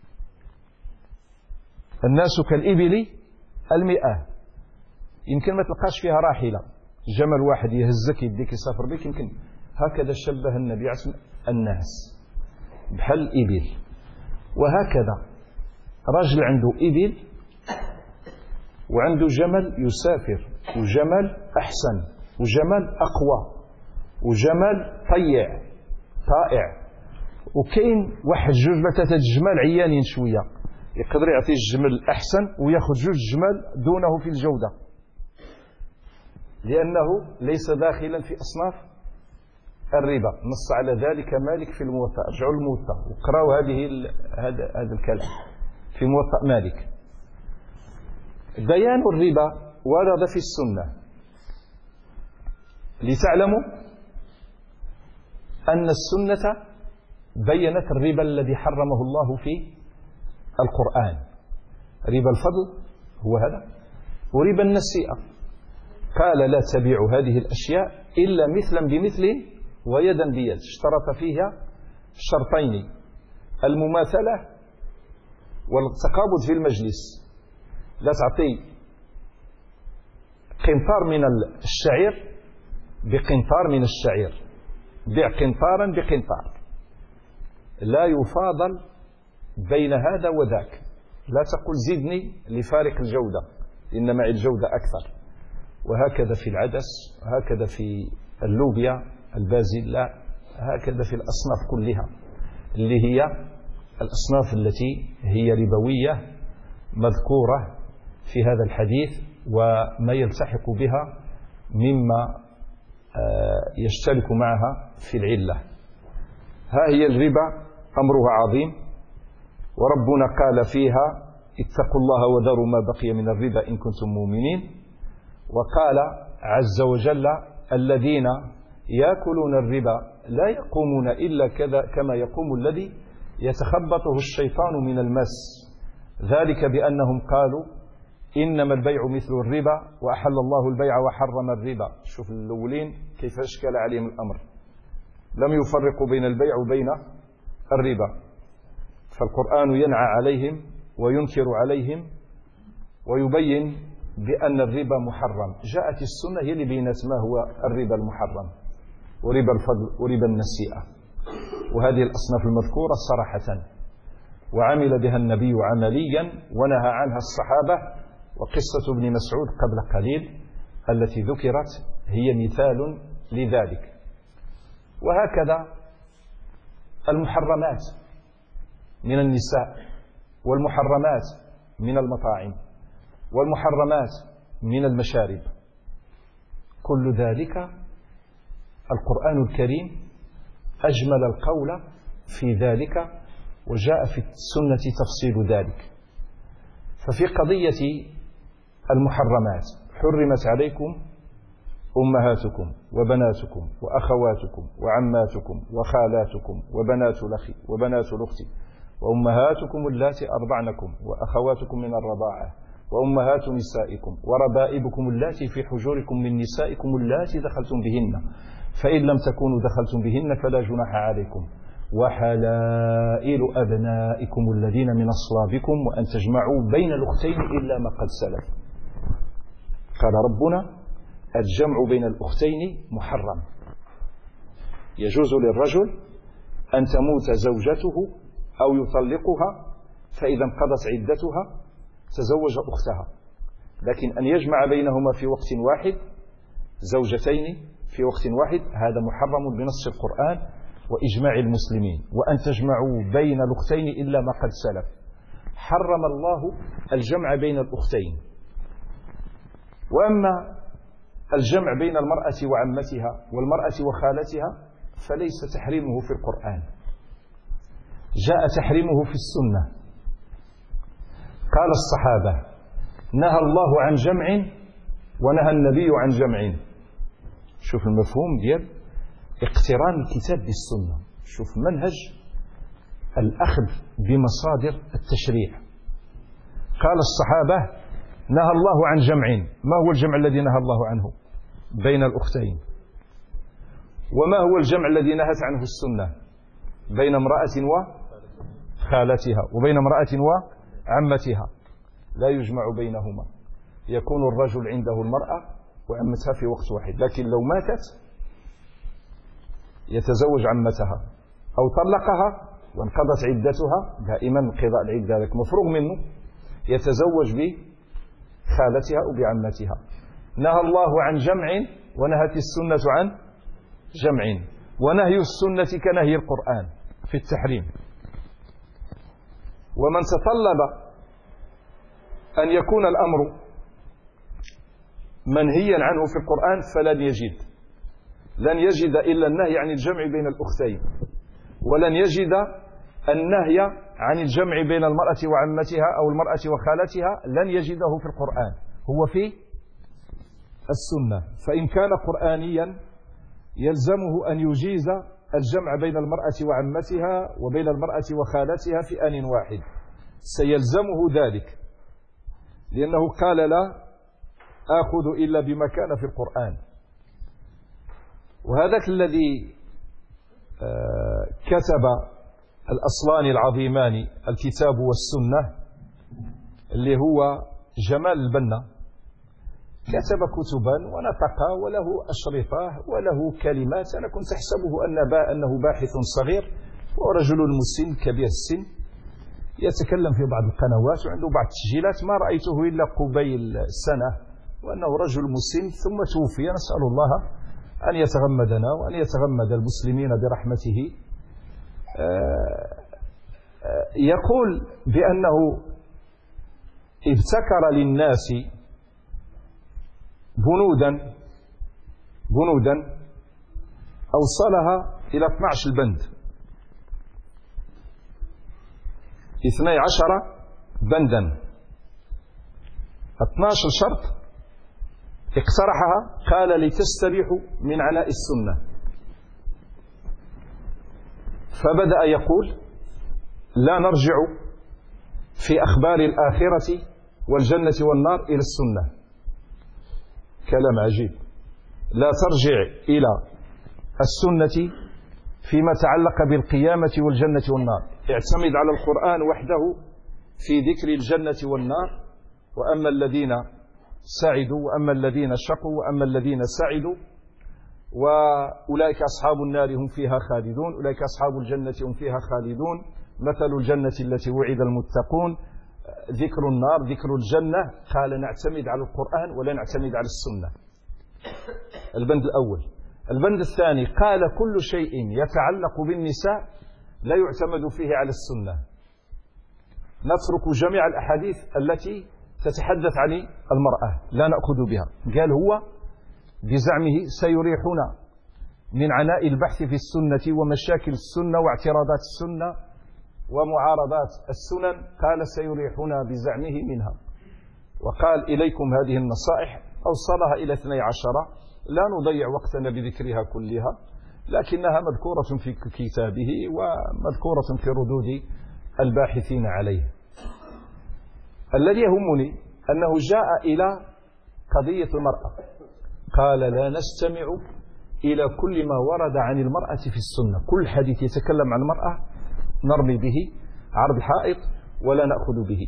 الناس كالإبل 100 يمكن ما تلقاش فيها راحلة، جمل واحد يهزك يديك يسافر بك يمكن. هكذا شبه النبي عليه الناس. بحال الإبل. وهكذا رجل عنده إبل وعنده جمل يسافر، وجمل أحسن، وجمل أقوى، وجمل طائع، وكاين واحد جوج ثلاثة جمال عيانين شوية، يقدر يعطي الجمل الأحسن وياخذ جوج جمال دونه في الجودة، لأنه ليس داخلا في أصناف الربا. نص على ذلك مالك في الموطأ، ارجعوا للموطأ وقراوا هذا الكلام في موطأ مالك. بيان الربا ورد في السنة، لتعلموا أن السنة بينت الربا الذي حرمه الله في القرآن. ربا الفضل هو هذا، وربا النسيئة قال لا تبيعوا هذه الأشياء إلا مثلا بمثل ويدا بيد، اشترط فيها شرطين: المماثلة والتقابض في المجلس. لا تعطي قنطار من الشعير بقنطار من الشعير، بيع قنطارا بقنطار، لا يفاضل بين هذا وذاك. لا تقل زدني لفارق الجودة، إن معي الجودة أكثر. وهكذا في العدس، وهكذا في اللوبيا، البازلاء، هكذا في الأصناف كلها اللي هي الأصناف التي هي ربوية مذكورة في هذا الحديث، وما يلتحق بها مما يشترك معها في العلة. ها هي الربا أمرها عظيم، وربنا قال فيها: اتقوا الله وذروا ما بقي من الربا إن كنتم مؤمنين. وقال عز وجل: الذين يأكلون الربا لا يقومون إلا كما يقوم الذي يتخبطه الشيطان من المس، ذلك بأنهم قالوا إنما البيع مثل الربا وأحل الله البيع وحرم الربا. شوف الأولين كيف أشكل عليهم الأمر، لم يفرقوا بين البيع وبين الربا. فالقرآن ينعى عليهم وينكر عليهم ويبين بأن الربا محرم. جاءت السنة هي اللي بينت ما هو الربا المحرم، وربا الفضل، وربا النسيئة، وهذه الأصناف المذكورة صراحة، وعمل بها النبي عمليا ونهى عنها الصحابة. وقصة ابن مسعود قبل قليل التي ذكرت هي مثال لذلك. وهكذا المحرمات من النساء، والمحرمات من المطاعم، والمحرمات من المشارب، كل ذلك القرآن الكريم أجمل القول في ذلك، وجاء في السنة تفصيل ذلك. ففي قضية المحرمات: حرمت عليكم أمهاتكم وبناتكم وأخواتكم وعماتكم وخالاتكم وبنات الأخ وبنات الأخت وأمهاتكم اللاتي أرضعنكم وأخواتكم من الرضاعة وأمهات نسائكم وربائبكم اللاتي في حجوركم من نسائكم اللاتي دخلتم بهن، فإن لم تكونوا دخلتم بهن فلا جناح عليكم، وحلائل أبنائكم الذين من أصلابكم، وأن تجمعوا بين الأختين إلا ما قد سلف. قال ربنا: الجمع بين الأختين محرم. يجوز للرجل أن تموت زوجته أو يطلقها، فإذا انقضت عدتها تزوج أختها، لكن أن يجمع بينهما في وقت واحد زوجتين في وقت واحد هذا محرم بنص القرآن وإجماع المسلمين. وأن تجمعوا بين الأختين إلا ما قد سلف. حرم الله الجمع بين الأختين. وأما الجمع بين المرأة وعمتها والمرأة وخالتها فليس تحريمه في القرآن، جاء تحريمه في السنة. قال الصحابة: نهى الله عن جمع ونهى النبي عن جمع. شوف المفهوم ديال اقتران الكتاب بالسنة، شوف منهج الأخذ بمصادر التشريع. قال الصحابة: نهى الله عن جمع. ما هو الجمع الذي نهى الله عنه؟ بين الأختين. وما هو الجمع الذي نهت عنه السنة؟ بين امرأة وخالتها وبين امرأة وعمتها، لا يجمع بينهما. يكون الرجل عنده المرأة وعمتها في وقت واحد، لكن لو ماتت يتزوج عمتها أو طلقها وانقضت عدتها، دائما انقضاء العدة ذلك مفروغ منه، يتزوج بخالتها أو بعمتها. نهى الله عن جمع ونهت السنة عن جمع، ونهي السنة كنهي القرآن في التحريم. ومن تطلب أن يكون الأمر منهيا عنه في القرآن لن يجد إلا النهي عن الجمع بين الأختين، ولن يجد النهي عن الجمع بين المرأة وعمتها أو المرأة وخالتها، لن يجده في القرآن، هو في السنة. فإن كان قرآنيا يلزمه أن يجيز الجمع بين المرأة وعمتها وبين المرأة وخالتها في آن واحد، سيلزمه ذلك، لأنه قال لا آخذ إلا بما كان في القرآن. وهذاك الذي كتب الأصلان العظيمان الكتاب والسنة اللي هو جمال البنا، كتب كتبا ونطق وله أشرطة وله كلمات. أنا كنت أحسبه أنه باحث صغير، ورجل مسن كبير السن يتكلم في بعض القنوات وعنده بعض التسجيلات، ما رأيته إلا قبيل سنة، وأنه رجل مسن ثم توفي. نسأل الله أن يتغمدنا وأن يتغمد المسلمين برحمته. يقول بأنه ابتكر للناس بنودا أوصلها إلى 12 بند، 12 بندا، 12 شرط اقترحها، قال لتستريحوا من عناء السنة. فبدأ يقول لا نرجع في أخبار الآخرة والجنة والنار إلى السنة. كلام عجيب. لا ترجع إلى السنة فيما تعلق بالقيامة والجنة والنار، اعتمد على القرآن وحده في ذكر الجنة والنار. وأما الذين سعدوا وأما الذين شقوا وأما الذين سعدوا وأولئك أصحاب النار هم فيها خالدون، أولئك أصحاب الجنة هم فيها خالدون، مثل الجنة التي وعد المتقون، ذكر النار، ذكر الجنة. قال نعتمد على القرآن ولا نعتمد على السنة. البند الأول. البند الثاني قال كل شيء يتعلق بالنساء لا يعتمد فيه على السنة، نترك جميع الأحاديث التي تتحدث عن المرأة لا نأخذ بها. قال هو بزعمه سيريحنا من عناء البحث في السنة ومشاكل السنة واعتراضات السنة ومعارضات السنن، قال سيريحنا بزعمه منها. وقال إليكم هذه النصائح، أوصلها إلى 12، لا نضيع وقتنا بذكرها كلها، لكنها مذكورة في كتابه ومذكورة في ردود الباحثين عليه. الذي يهمني أنه جاء إلى قضية المرأة، قال لا نستمع إلى كل ما ورد عن المرأة في السنة، كل حديث يتكلم عن المرأة نرمي به عرض الحائط ولا نأخذ به.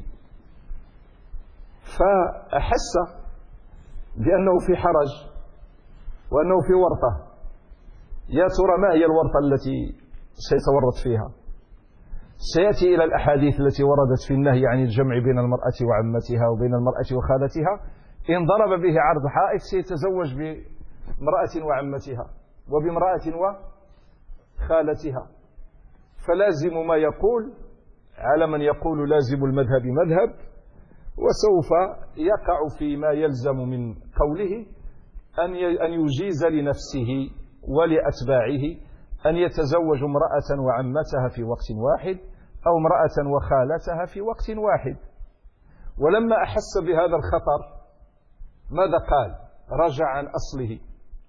فأحس بأنه في حرج وأنه في ورطة. يا ترى ما هي الورطة التي سيتورط فيها؟ سيأتي إلى الأحاديث التي وردت في النهي عن الجمع بين المرأة وعمتها وبين المرأة وخالتها. إن ضرب به عرض حائط سيتزوج بامرأة وعمتها وبامرأة وخالتها. فلازم ما يقول على من يقول لازم المذهب مذهب، وسوف يقع فيما يلزم من قوله أن يجيز لنفسه ولأتباعه أن يتزوج امرأة وعمتها في وقت واحد أو امرأة وخالتها في وقت واحد. ولما أحس بهذا الخطر ماذا قال؟ رجع عن أصله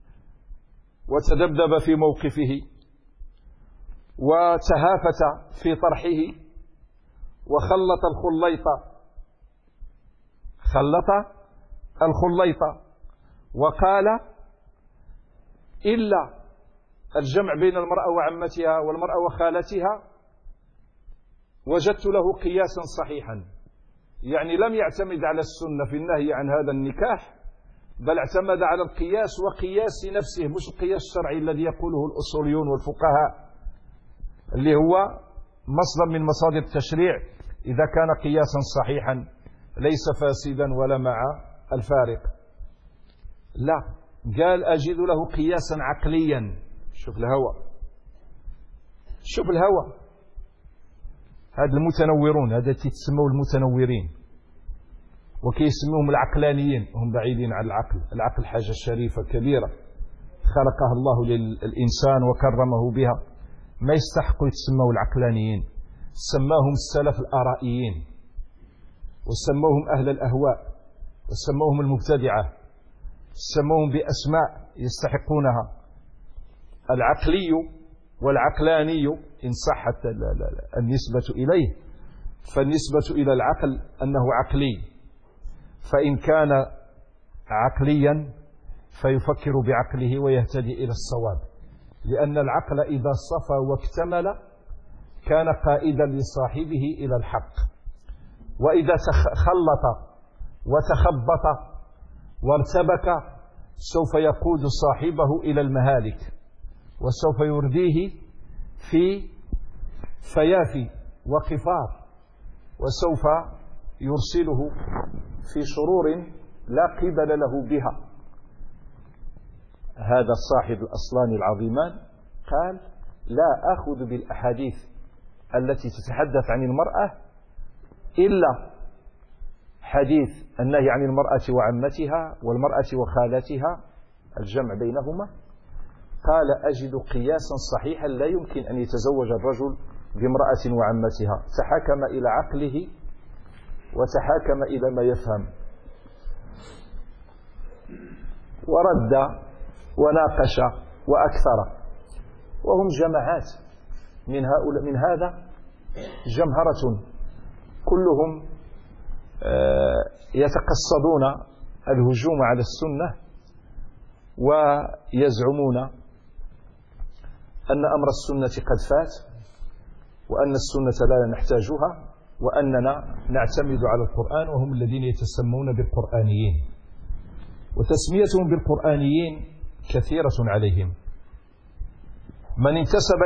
وتدبدب في موقفه وتهافت في طرحه وخلط الخليط وقال إلا الجمع بين المرأة وعمتها والمرأة وخالتها وجدت له قياسا صحيحا. يعني لم يعتمد على السنة في النهي عن هذا النكاح، بل اعتمد على القياس وقياس نفسه، مش القياس الشرعي الذي يقوله الأصوليون والفقهاء اللي هو مصدر من مصادر التشريع إذا كان قياسا صحيحا ليس فاسدا ولا مع الفارق. لا، قال أجد له قياسا عقليا. شوف الهوى هذا المتنورون، هذا تسموا المتنورين وكيسموهم العقلانيين، هم بعيدين عن العقل. العقل حاجة شريفة كبيرة خلقها الله للإنسان وكرمه بها، ما يستحقوا يتسموا العقلانيين. سماهم السلف الآرائيين، وسموهم أهل الأهواء، وسموهم المبتدعة، سموهم بأسماء يستحقونها. العقلي والعقلاني إن صحت النسبة إليه، فالنسبة إلى العقل أنه عقلي، فإن كان عقليا فيفكر بعقله ويهتدي إلى الصواب، لأن العقل إذا صفى واكتمل كان قائدا لصاحبه إلى الحق، وإذا خلط وتخبط وارتبك سوف يقود صاحبه إلى المهالك، وسوف يرديه في فيافي وقفار، وسوف يرسله في شرور لا قبل له بها. هذا صاحب الأصلان العظيمان قال: لا أخذ بالأحاديث التي تتحدث عن المرأة إلا حديث النهي عن المرأة وعمتها والمرأة وخالتها، الجمع بينهما. قال: أجد قياسا صحيحا لا يمكن أن يتزوج الرجل بامرأة وعمتها. تحاكم إلى عقله وتحاكم إلى ما يفهم، ورد وناقش وأكثر، وهم جماعات من هؤلاء، من هذا جمهرة كلهم يتقصدون الهجوم على السنة، ويزعمون أن أمر السنة قد فات، وأن السنة لا نحتاجها، وأننا نعتمد على القرآن، وهم الذين يتسمون بالقرآنيين. وتسميتهم بالقرآنيين كثيرة عليهم. من انتسب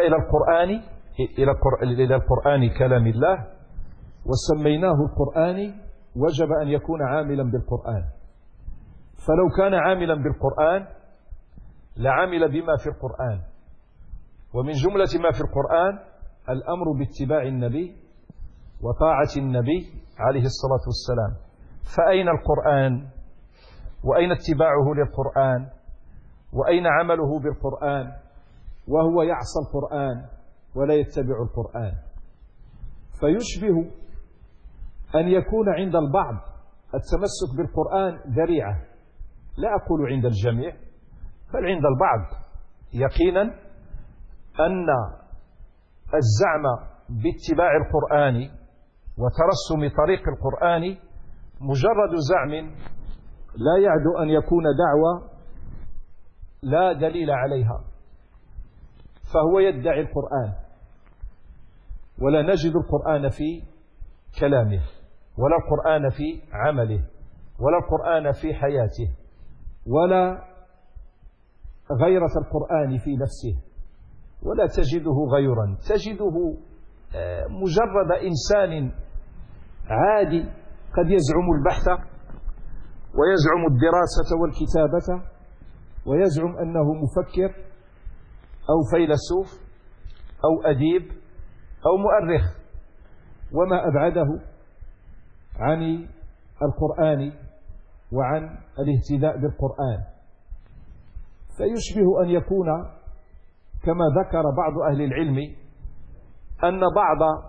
إلى القرآن كلام الله وسميناه القرآن وجب أن يكون عاملا بالقرآن، فلو كان عاملا بالقرآن لعمل بما في القرآن، ومن جملة ما في القرآن الأمر باتباع النبي وطاعة النبي عليه الصلاة والسلام. فأين القرآن؟ وأين اتباعه للقرآن؟ وأين عمله بالقرآن وهو يعصى القرآن ولا يتبع القرآن؟ فيشبه أن يكون عند البعض التمسك بالقرآن ذريعة، لا أقول عند الجميع، بل عند البعض يقينا، أن الزعم باتباع القرآن وترسم طريق القرآن مجرد زعم لا يعد أن يكون دعوة لا دليل عليها، فهو يدعي القرآن ولا نجد القرآن في كلامه، ولا القرآن في عمله، ولا القرآن في حياته، ولا غيرة القرآن في نفسه، ولا تجده غيرا، تجده مجرد إنسان عادي قد يزعم البحث ويزعم الدراسة والكتابة ويزعم أنه مفكر أو فيلسوف أو أديب أو مؤرخ، وما أبعده عن القرآن وعن الاهتداء بالقرآن. فيشبه أن يكون كما ذكر بعض أهل العلم أن بعض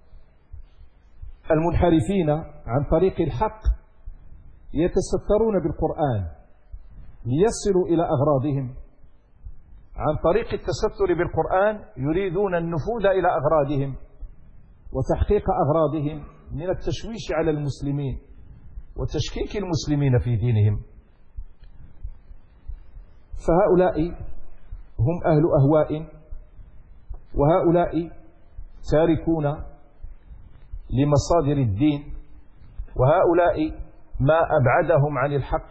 المنحرفين عن طريق الحق يتسترون بالقرآن ليصلوا إلى أغراضهم. عن طريق التستر بالقرآن يريدون النفوذ إلى أغراضهم وتحقيق أغراضهم من التشويش على المسلمين وتشكيك المسلمين في دينهم. فهؤلاء هم أهل أهواء، وهؤلاء تاركون لمصادر الدين، وهؤلاء ما أبعدهم عن الحق،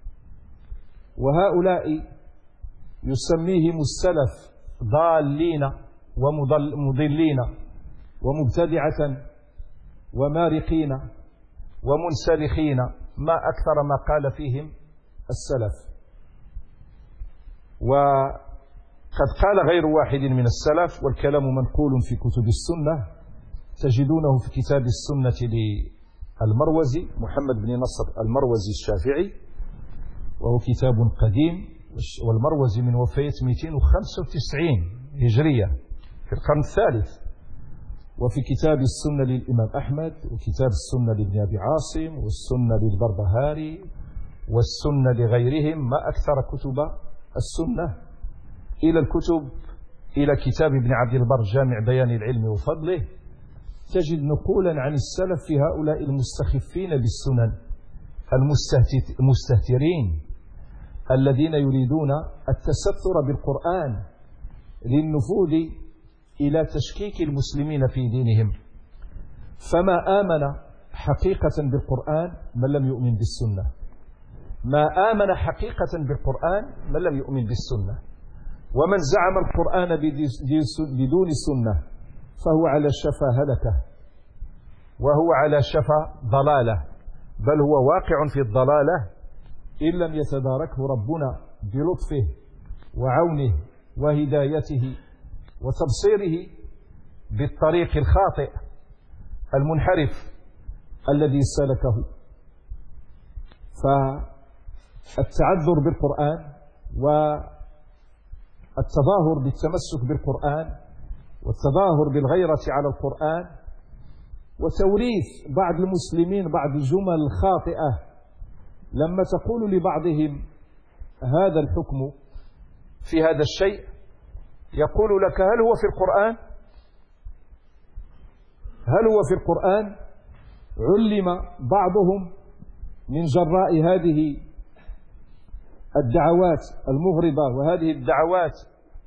وهؤلاء يسميهم السلف ضالين ومضلين ومبتدعة ومارقين ومنسلخين، ما أكثر ما قال فيهم السلف. وقد قال غير واحد من السلف، والكلام منقول في كتب السنة، تجدونه في كتاب السنة للمروزي محمد بن نصر المروزي الشافعي، وهو كتاب قديم، والمروزي من وفاة 295 هجرية في القرن الثالث. وفي كتاب السنة للإمام أحمد، وكتاب السنة لابن أبي عاصم، والسنة للبربهاري، والسنة لغيرهم، ما أكثر كتب السنة. إلى كتاب ابن عبد البر جامع بيان العلم وفضله، تجد نقولا عن السلف في هؤلاء المستخفين بالسنن المستهترين الذين يريدون التستر بالقرآن للنفوذ إلى تشكيك المسلمين في دينهم. فما آمن حقيقة بالقرآن من لم يؤمن بالسنة، ما آمن حقيقة بالقرآن من لم يؤمن بالسنة. ومن زعم القرآن بدون سنة فهو على شفا هلكة، وهو على شفا ضلالة، بل هو واقع في الضلالة إن لم يتداركه ربنا بلطفه وعونه وهدايته وتبصيره بالطريق الخاطئ المنحرف الذي سلكه. فالتعذر بالقرآن والتظاهر بالتمسك بالقرآن والتظاهر بالغيرة على القرآن وتوريث بعض المسلمين بعض الجمل الخاطئة، لما تقول لبعضهم هذا الحكم في هذا الشيء يقول لك هل هو في القرآن؟ هل هو في القرآن؟ علم بعضهم من جراء هذه الدعوات المغرضة وهذه الدعوات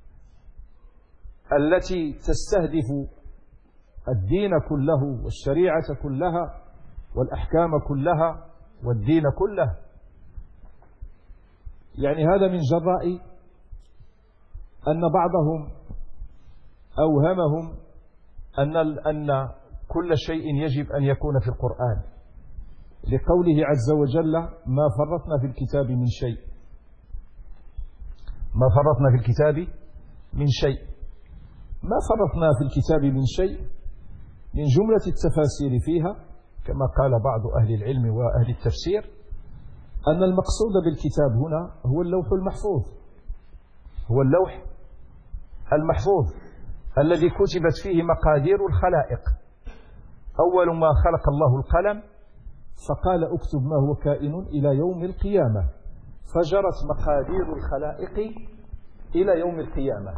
التي تستهدف الدين كله والشريعة كلها والأحكام كلها والدين كله، يعني هذا من جراء أن بعضهم أوهمهم أن كل شيء يجب أن يكون في القرآن، لقوله عز وجل ما فرطنا في الكتاب من شيء، ما فرطنا في الكتاب من شيء. ما فرطنا في الكتاب من شيء من جملة التفاسير فيها كما قال بعض أهل العلم وأهل التفسير أن المقصود بالكتاب هنا هو اللوح المحفوظ، هو اللوح المحفوظ الذي كتبت فيه مقادير الخلائق. أول ما خلق الله القلم فقال اكتب ما هو كائن إلى يوم القيامة، فجرت مقادير الخلائق إلى يوم القيامة.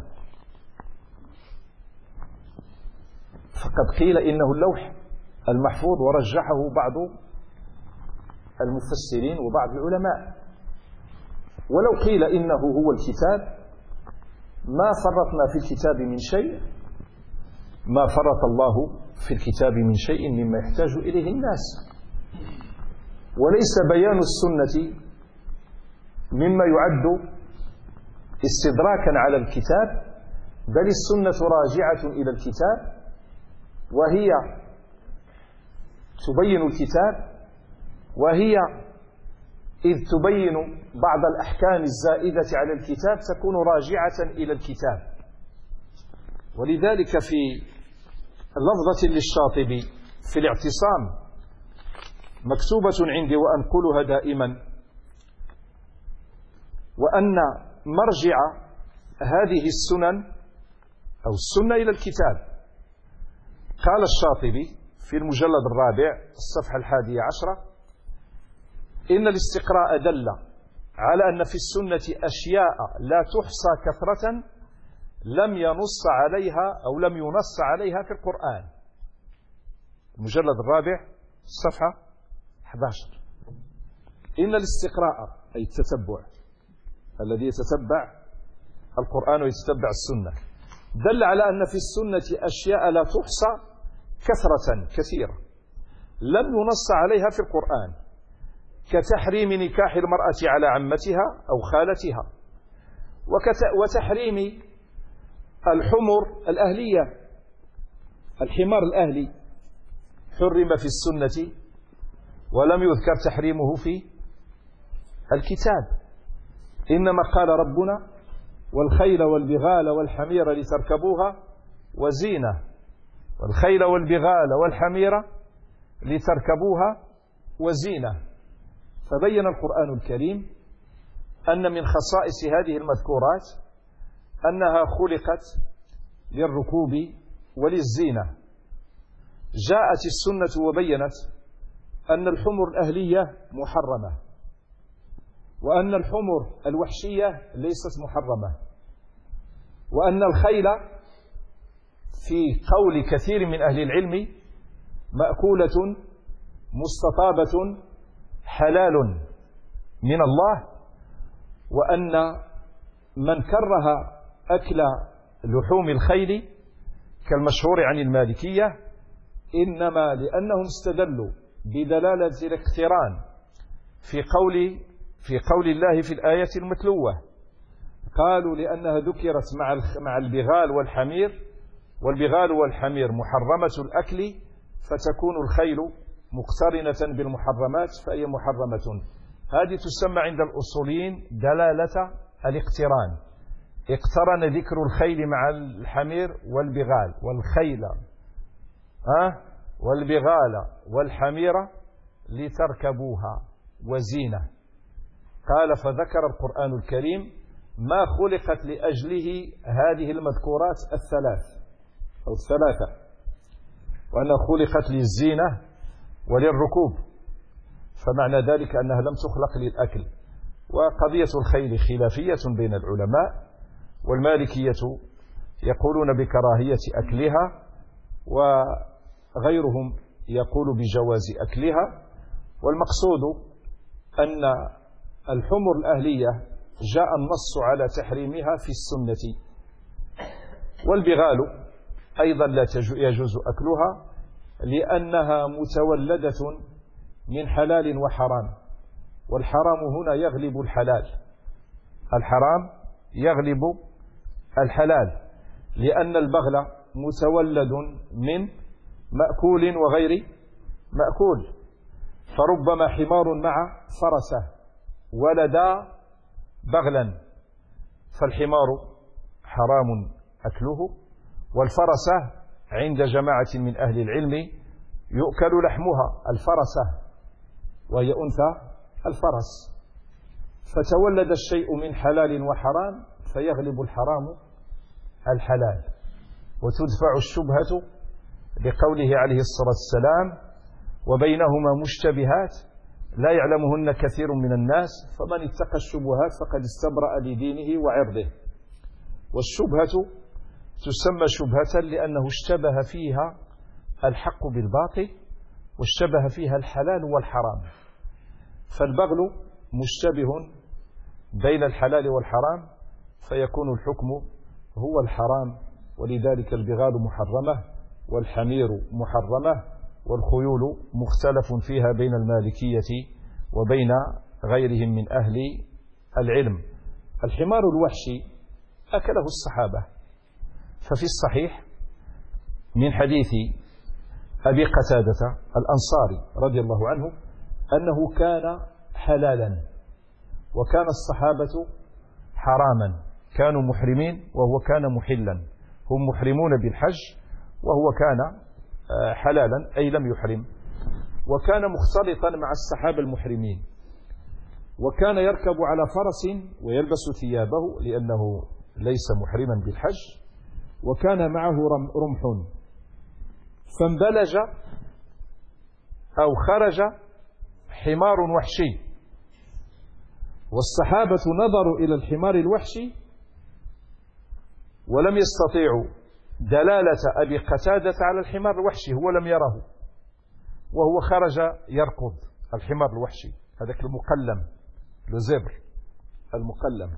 فقد قيل إنه اللوح المحفوظ، ورجحه بعض المفسرين وبعض العلماء. ولو قيل إنه هو الكتاب ما فرطنا في الكتاب من شيء، ما فرط الله في الكتاب من شيء مما يحتاج إليه الناس. وليس بيان السنة مما يعد استدراكا على الكتاب، بل السنة راجعة إلى الكتاب، وهي تبين الكتاب، وهي إذ تبين بعض الأحكام الزائدة على الكتاب تكون راجعة إلى الكتاب. ولذلك في لفظة للشاطبي في الاعتصام مكتوبة عندي وأنقلها دائما، وأن مرجع هذه السنن أو السنة إلى الكتاب. قال الشاطبي في المجلد الرابع الصفحة 11: إن الاستقراء دل على أن في السنة أشياء لا تحصى كثرة لم ينص عليها أو لم ينص عليها في القرآن. المجلد الرابع الصفحة 11. إن الاستقراء أي التتبع الذي يتتبع القرآن ويتتبع السنة دل على أن في السنة أشياء لا تحصى كثرة كثيرة لم ينص عليها في القرآن، كتحريم نكاح المرأة على عمتها أو خالتها، وتحريم الحمر الأهلية الحمار الأهلي حرم في السنة ولم يذكر تحريمه في الكتاب، إنما قال ربنا والخيل والبغال والحمير لتركبوها وزينة، والخيل والبغال والحمير لتركبوها وزينة. فبين القرآن الكريم أن من خصائص هذه المذكورات أنها خلقت للركوب وللزينة. جاءت السنة وبينت أن الحمر الأهلية محرمة، وأن الحمر الوحشية ليست محرمة، وأن الخيل في قول كثير من أهل العلم مأكولة مستطابة حلال من الله، وأن من كره أكل لحوم الخيل كالمشهور عن المالكية إنما لأنهم استدلوا بدلالة الاقتران في قول الله في الآية المتلوة، قالوا لأنها ذكرت مع البغال والحمير، والبغال والحمير محرمة الأكل، فتكون الخيل مقترنة بالمحرمات فهي محرمة. هذه تسمى عند الأصوليين دلالة الاقتران، اقترن ذكر الخيل مع الحمير والبغال، والخيل والبغال والحمير لتركبوها وزينة. قال فذكر القرآن الكريم ما خلقت لأجله هذه المذكورات الثلاثة، وأنها خلقت للزينة وللركوب، فمعنى ذلك أنها لم تخلق للأكل. وقضية الخيل خلافية بين العلماء، والمالكية يقولون بكراهية أكلها، وغيرهم يقول بجواز أكلها. والمقصود أن الحمر الأهلية جاء النص على تحريمها في السنة، والبغال أيضا لا يجوز أكلها لأنها متولدة من حلال وحرام، والحرام هنا يغلب الحلال، الحرام يغلب الحلال، لأن البغل متولد من مأكول وغير مأكول، فربما حمار مع فرسه ولدا بغلا، فالحمار حرام أكله، والفرسة عند جماعة من أهل العلم يؤكل لحمها، الفرسة وهي أنثى الفرس. فتولد الشيء من حلال وحرام فيغلب الحرام الحلال، وتدفع الشبهة بقوله عليه الصلاة والسلام وبينهما مشتبهات لا يعلمهن كثير من الناس فمن اتقى الشبهات فقد استبرأ لدينه وعرضه. والشبهة تسمى شبهة لأنه اشتبه فيها الحق بالباطل، واشتبه فيها الحلال والحرام، فالبغل مشتبه بين الحلال والحرام فيكون الحكم هو الحرام، ولذلك البغال محرمة والحمير محرمة، والخيول مختلف فيها بين المالكية وبين غيرهم من أهل العلم. الحمار الوحشي أكله الصحابة، ففي الصحيح من حديث أبي قتادة الأنصاري رضي الله عنه أنه كان حلالا، وكان الصحابة حراما، كانوا محرمين وهو كان محلا، هم محرمون بالحج وهو كان حلالا أي لم يحرم، وكان مختلطا مع الصحابة المحرمين، وكان يركب على فرس ويلبس ثيابه لأنه ليس محرما بالحج، وكان معه رمح، فانبلج أو خرج حمار وحشي، والصحابة نظروا إلى الحمار الوحشي ولم يستطيعوا دلالة أبي قتادة على الحمار الوحشي، هو لم يره، وهو خرج يركض الحمار الوحشي هذاك المقلم لزبر المقلم.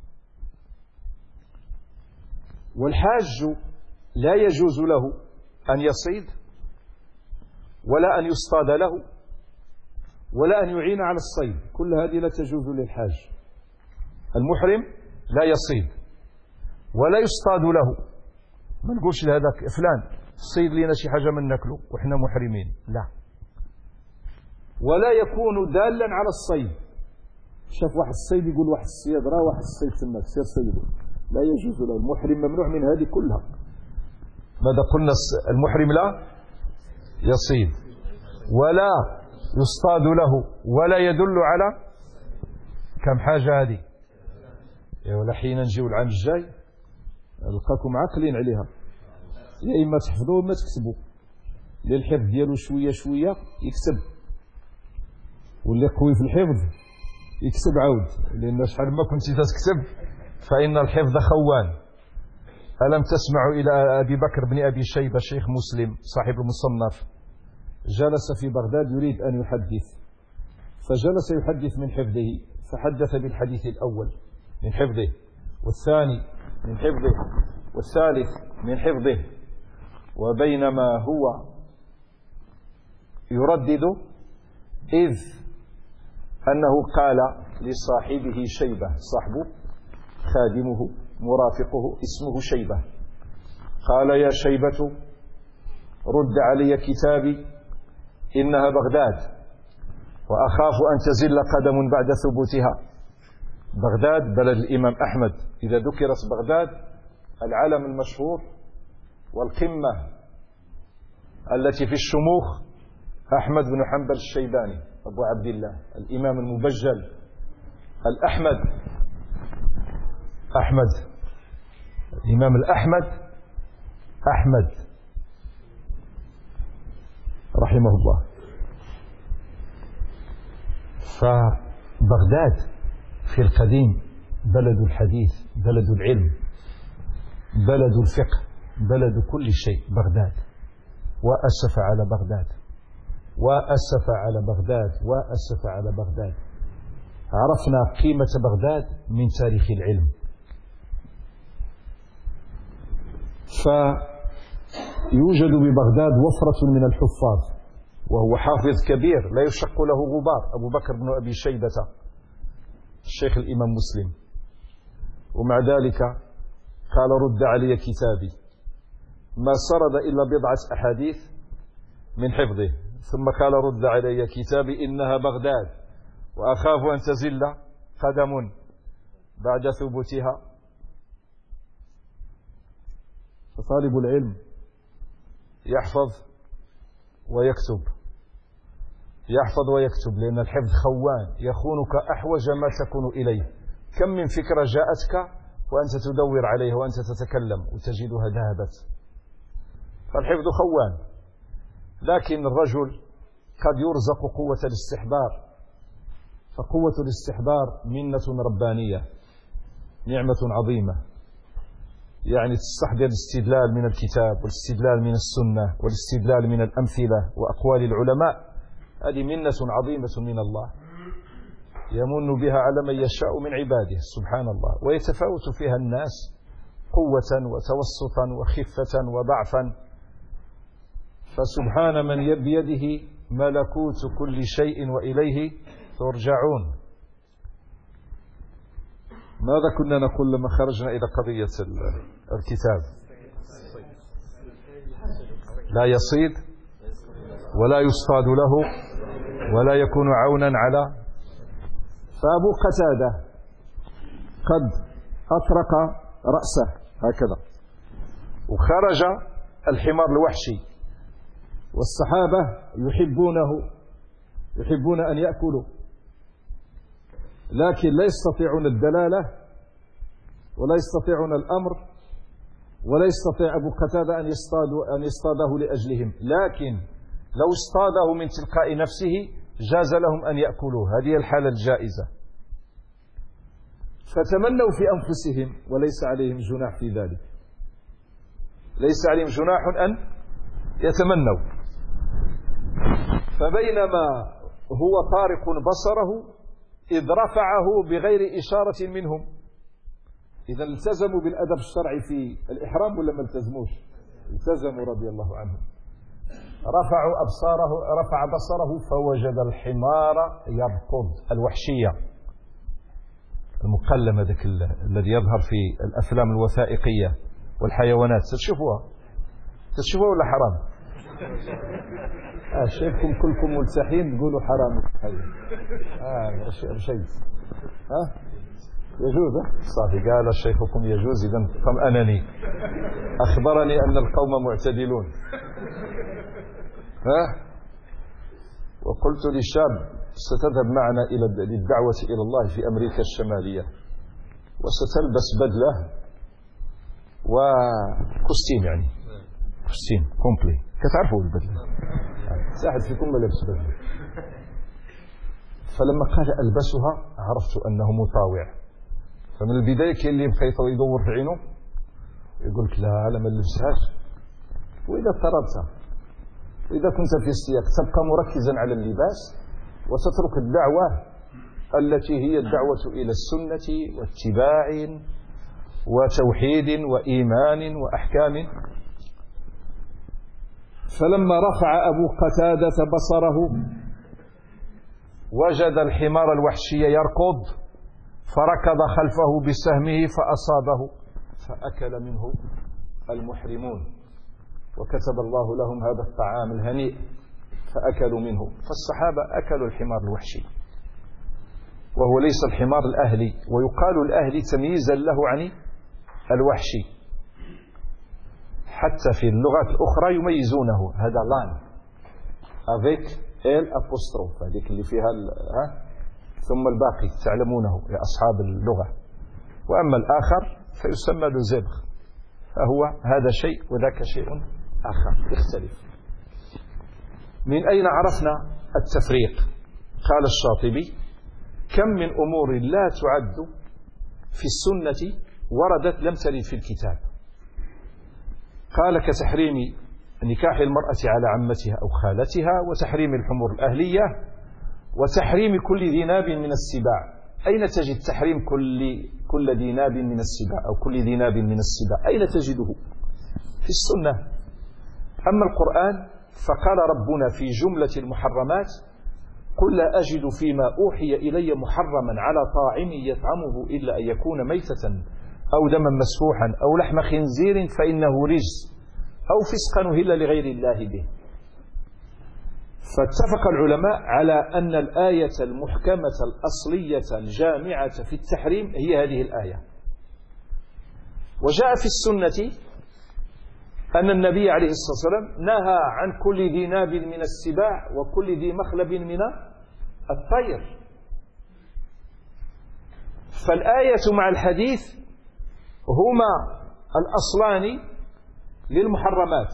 والحاج لا يجوز له أن يصيد ولا أن يصطاد له ولا أن يعين على الصيد، كل هذه لا تجوز للحاج. المحرم لا يصيد ولا يصطاد له، ما نقولش لهذاك فلان صيد لنا شي حاجة من ناكله وإحنا محرمين، لا. ولا يكون دالا على الصيد. شاف واحد الصيد يقول واحد الصياد راه واحد الصيد تماك سير صيده، لا يجوز له. المحرم ممنوع من هذه كلها. ماذا قلنا؟ المحرم لا يصيد ولا يصطاد له ولا يدل على كم حاجة هذه. ولا حين نجيو العام الجاي نلقاكم عاقلين عليها، يا إما تحفظوه ما تكتبوا. للحفظ ديالو شوية شوية يكتب، واللي قوي في الحفظ يكتب عاود، لأن شحال ما كنتي تكتب فإن الحفظ خوان. ألم تسمعوا إلى أبي بكر بن أبي شيبة شيخ مسلم صاحب المصنف جلس في بغداد يريد أن يحدث، فجلس يحدث من حفظه، فحدث بالحديث الأول من حفظه، والثاني من حفظه، والثالث من حفظه. وبينما هو يردد إذ أنه قال لصاحبه شيبة، صاحبه خادمه مرافقه اسمه شيبة، قال يا شيبة رد علي كتابي إنها بغداد وأخاف أن تزل قدم بعد ثبوتها. بغداد بلد الإمام أحمد، إذا ذكرت بغداد العلم المشهور والقمة التي في الشموخ أحمد بن حنبل الشيباني أبو عبد الله الإمام المبجل الأحمد، أحمد الإمام الأحمد أحمد رحمه الله. فبغداد في القديم بلد الحديث، بلد العلم، بلد الفقه، بلد كل شيء. بغداد وأسف على بغداد، وأسف على بغداد، وأسف على بغداد. عرفنا قيمة بغداد من تاريخ العلم. فيوجد ببغداد وفرة من الحفاظ، وهو حافظ كبير لا يشق له غبار، أبو بكر بن أبي شيبة الشيخ الإمام مسلم. ومع ذلك قال رد علي كتابي، ما سرد إلا بضعة أحاديث من حفظه، ثم قال رد علي كتابي إنها بغداد وأخاف أن تزل قدم بعد ثبوتها. فطالب العلم يحفظ ويكتب، يحفظ ويكتب، لأن الحفظ خوان يخونك أحوج ما تكون إليه. كم من فكرة جاءتك وأنت تدور عليها وأنت تتكلم وتجدها ذهبت. فالحفظ خوان. لكن الرجل قد يرزق قوة الاستحضار، فقوة الاستحضار منة ربانية، نعمة عظيمة. يعني تستحضر الاستدلال من الكتاب والاستدلال من السنة والاستدلال من الأمثلة وأقوال العلماء، هذه منة عظيمة من الله يمن بها على من يشاء من عباده سبحان الله. ويتفاوت فيها الناس قوة وتوسطا وخفة وضعفا. فسبحان من بيده ملكوت كل شيء وإليه ترجعون. ماذا كنا نقول لما خرجنا إلى قضية الكتاب؟ لا يصيد ولا يصطاد له ولا يكون عونا على. فأبو قتادة قد أطرق رأسه هكذا وخرج الحمار الوحشي، والصحابة يحبون أن يأكلوا، لكن لا يستطيعون الدلالة ولا يستطيعون الأمر، ولا يستطيع أبو قتادة أن يصطاده لأجلهم، لكن لو اصطاده من تلقاء نفسه جاز لهم أن يأكلوه. هذه الحالة الجائزة. فتمنوا في أنفسهم وليس عليهم جناح في ذلك، ليس عليهم جناح أن يتمنوا. فبينما هو طارق بصره إذ رفعه بغير إشارة منهم. إذا التزموا بالأدب الشرعي في الإحرام ولا ما التزموش؟ التزموا رضي الله عنهم. رفع بصره فوجد الحمار يركض، الوحشية المقلم، ذاك الذي يظهر في الأفلام الوثائقية والحيوانات تشوفوها، تشوفوا ولا حرام؟ شايفكم كلكم ملتحين تقولوا حرام. رشيد يجوز. صافي قال شيخكم يجوز، إذن طمأنني، أخبرني أن القوم معتدلون. وقلت للشاب ستذهب معنا للدعوة إلى الله في أمريكا الشمالية، وستلبس بدلة وكستيم، يعني كستيم كومبلي، كتعرفوا البدلة، ساحد فيكم ما لبس بدلة. فلما قال ألبسها عرفت أنه مطاوع. فمن البداية كاين اللي بقى يدور في عينه يقول لك لا ما نلبسهاش. وإذا اضطربت، إذا كنت في السياق تبقى مركزا على اللباس وتترك الدعوة التي هي الدعوة إلى السنة واتباع وتوحيد وإيمان وأحكام. فلما رفع أبو قتادة بصره وجد الحمار الوحشي يركض، فركض خلفه بسهمه فأصابه، فأكل منه المحرمون، وكتب الله لهم هذا الطعام الهنيء فأكلوا منه. فالصحابة أكلوا الحمار الوحشي، وهو ليس الحمار الأهلي، ويقال الأهلي تمييزا له عن الوحشي. حتى في اللغات الأخرى يميزونه، هذا لان avec ال apostrophe، هذيك اللي فيها ثم الباقي تعلمونه يا أصحاب اللغة. وأما الآخر فيسمى له زبغ، فهو هذا شيء وذاك شيء آخر يختلف. من أين عرفنا التفريق؟ قال الشاطبي: كم من أمور لا تعد في السنة وردت لم ترد في الكتاب. قال: كتحريم نكاح المرأة على عمتها أو خالتها، وتحريم الحمر الأهلية، وتحريم كل ذي ناب من السباع. أين تجد تحريم كل ذي ناب من السباع أو كل ذي ناب من السباع؟ أين تجده؟ في السنة. أما القرآن فقال ربنا في جملة المحرمات: قل لا أجد فيما أوحي إلي محرما على طاعم يطعمه إلا أن يكون ميتة أو دما مسفوحا أو لحم خنزير فإنه رجس أو فسقا أهل لغير الله به. فاتفق العلماء على أن الآية المحكمة الأصلية الجامعة في التحريم هي هذه الآية. وجاء في السنة أن النبي عليه الصلاة والسلام نهى عن كل ذي ناب من السباع وكل ذي مخلب من الطير. فالآية مع الحديث هما الأصلان للمحرمات،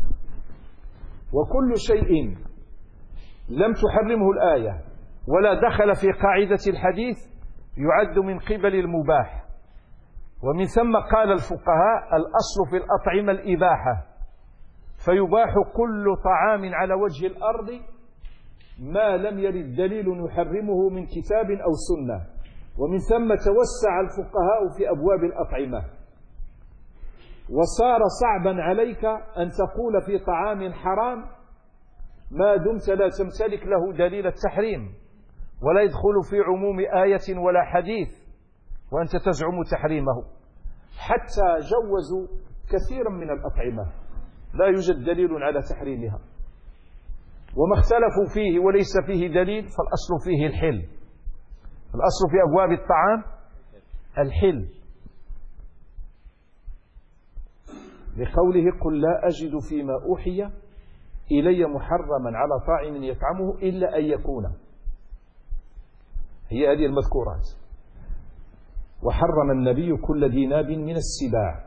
وكل شيء لم تحرمه الآية ولا دخل في قاعدة الحديث يعد من قبل المباح. ومن ثم قال الفقهاء: الأصل في الأطعمة الإباحة، فيباح كل طعام على وجه الأرض ما لم يرد دليل يحرمه من كتاب أو سنة. ومن ثم توسع الفقهاء في أبواب الأطعمة، وصار صعبا عليك أن تقول في طعام حرام ما دمت لا تمتلك له دليل التحريم، ولا يدخل في عموم آية ولا حديث وأنت تزعم تحريمه. حتى جوزوا كثيرا من الأطعمة لا يوجد دليل على تحريمها، وما اختلفوا فيه وليس فيه دليل فالأصل فيه الحل. الأصل في أبواب الطعام الحل، لقوله: قل لا أجد فيما أوحي إلي محرما على طاعم يطعمه إلا أن يكون. هي هذه المذكورات. وحرم النبي كل ذي ناب من السباع.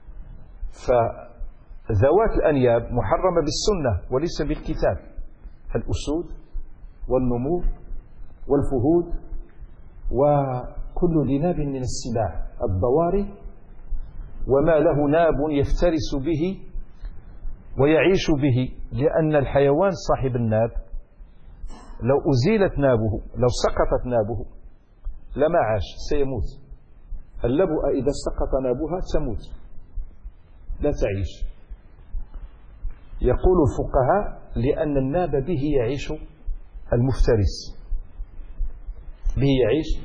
فذوات الأنياب محرمة بالسنة وليس بالكتاب: الأسود والنمور والفهود وكل ذي ناب من السباع، الضواري وما له ناب يفترس به ويعيش به. لأن الحيوان صاحب الناب لو أزيلت نابه، لو سقطت نابه لما عاش، سيموت. اللبؤة إذا سقط نابها تموت لا تعيش. يقول الفقهاء: لأن الناب به يعيش المفترس، به يعيش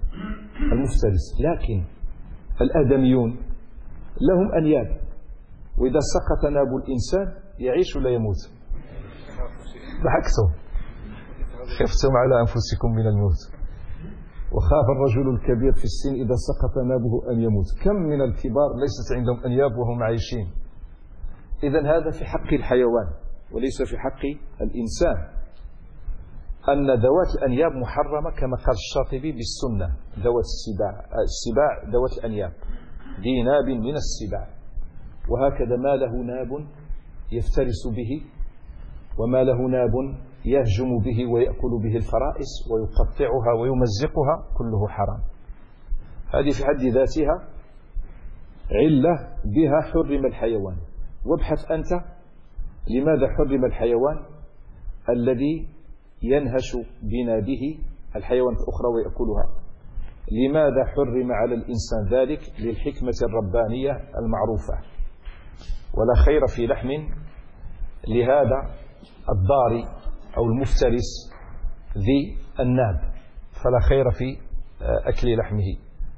المفترس. لكن الآدميون لهم أنياب وإذا سقط ناب الإنسان يعيش ولا يموت؟ ضحكتم، خفتم على أنفسكم من الموت. وخاف الرجل الكبير في السن إذا سقط نابه أن يموت. كم من الكبار ليست عندهم أنياب وهم عايشين. إذن هذا في حق الحيوان وليس في حق الإنسان. أن ذوات الأنياب محرمة كما قال الشاطبي بالسنة. ذوات السباع ذوات الأنياب، ذي ناب من السباع. وهكذا ما له ناب يفترس به وما له ناب يهجم به ويأكل به الفرائس ويقطعها ويمزقها كله حرام. هذه في حد ذاتها علة بها حرم الحيوان. وابحث أنت لماذا حرم الحيوان الذي ينهش بنابه الحيوانات الأخرى ويأكلها. لماذا حرم على الإنسان ذلك؟ للحكمة الربانية المعروفة. ولا خير في لحم لهذا الضاري أو المفترس ذي الناب، فلا خير في أكل لحمه.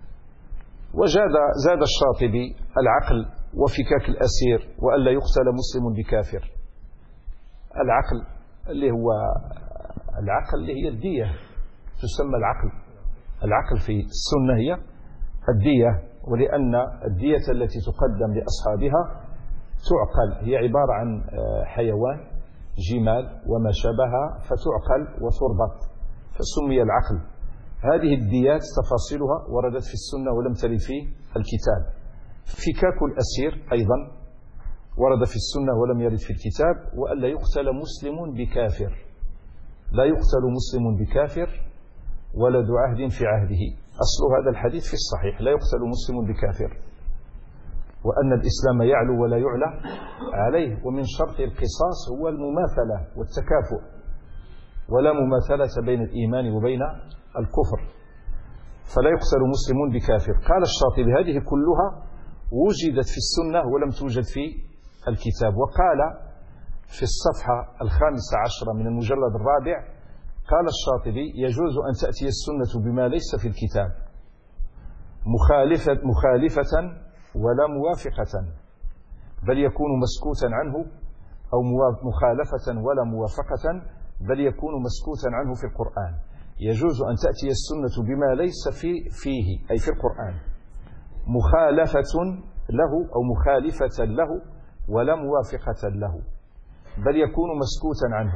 وزاد الشاطبي العقل وفكاك الأسير وألا يقتل مسلم بكافر. العقل اللي هي الدية، تسمى العقل في السنة هي الدية، ولأن الدية التي تقدم لأصحابها تعقل، هي عبارة عن حيوان جمال وما شابهها فتعقل وتربط فسمي العقل. هذه الديات تفاصيلها وردت في السنة ولم ترد في الكتاب. فكاك الأسير أيضا ورد في السنة ولم يرد في الكتاب. وألا يقتل مسلم بكافر، لا يقتل مسلم بكافر ولا ذو عهد في عهده. أصل هذا الحديث في الصحيح، لا يقتل مسلم بكافر. وأن الإسلام يعلو ولا يعلى عليه. ومن شرط القصاص هو المماثلة والتكافؤ، ولا مماثلة بين الإيمان وبين الكفر. فلا يقتل مسلم بكافر. قال الشاطبي هذه كلها وجدت في السنة ولم توجد في الكتاب. وقال في الصفحة 15 من المجلد الرابع قال الشاطبي يجوز أن تأتي السنة بما ليس في الكتاب مخالفة ولا موافقة، بل يكون مسكوتا عنه، أو مخالفة ولا موافقة بل يكون مسكوتا عنه في القرآن. يجوز أن تأتي السنة بما ليس فيه أي في القرآن مخالفة له أو مخالفة له ولا موافقة له، بل يكون مسكوتا عنه.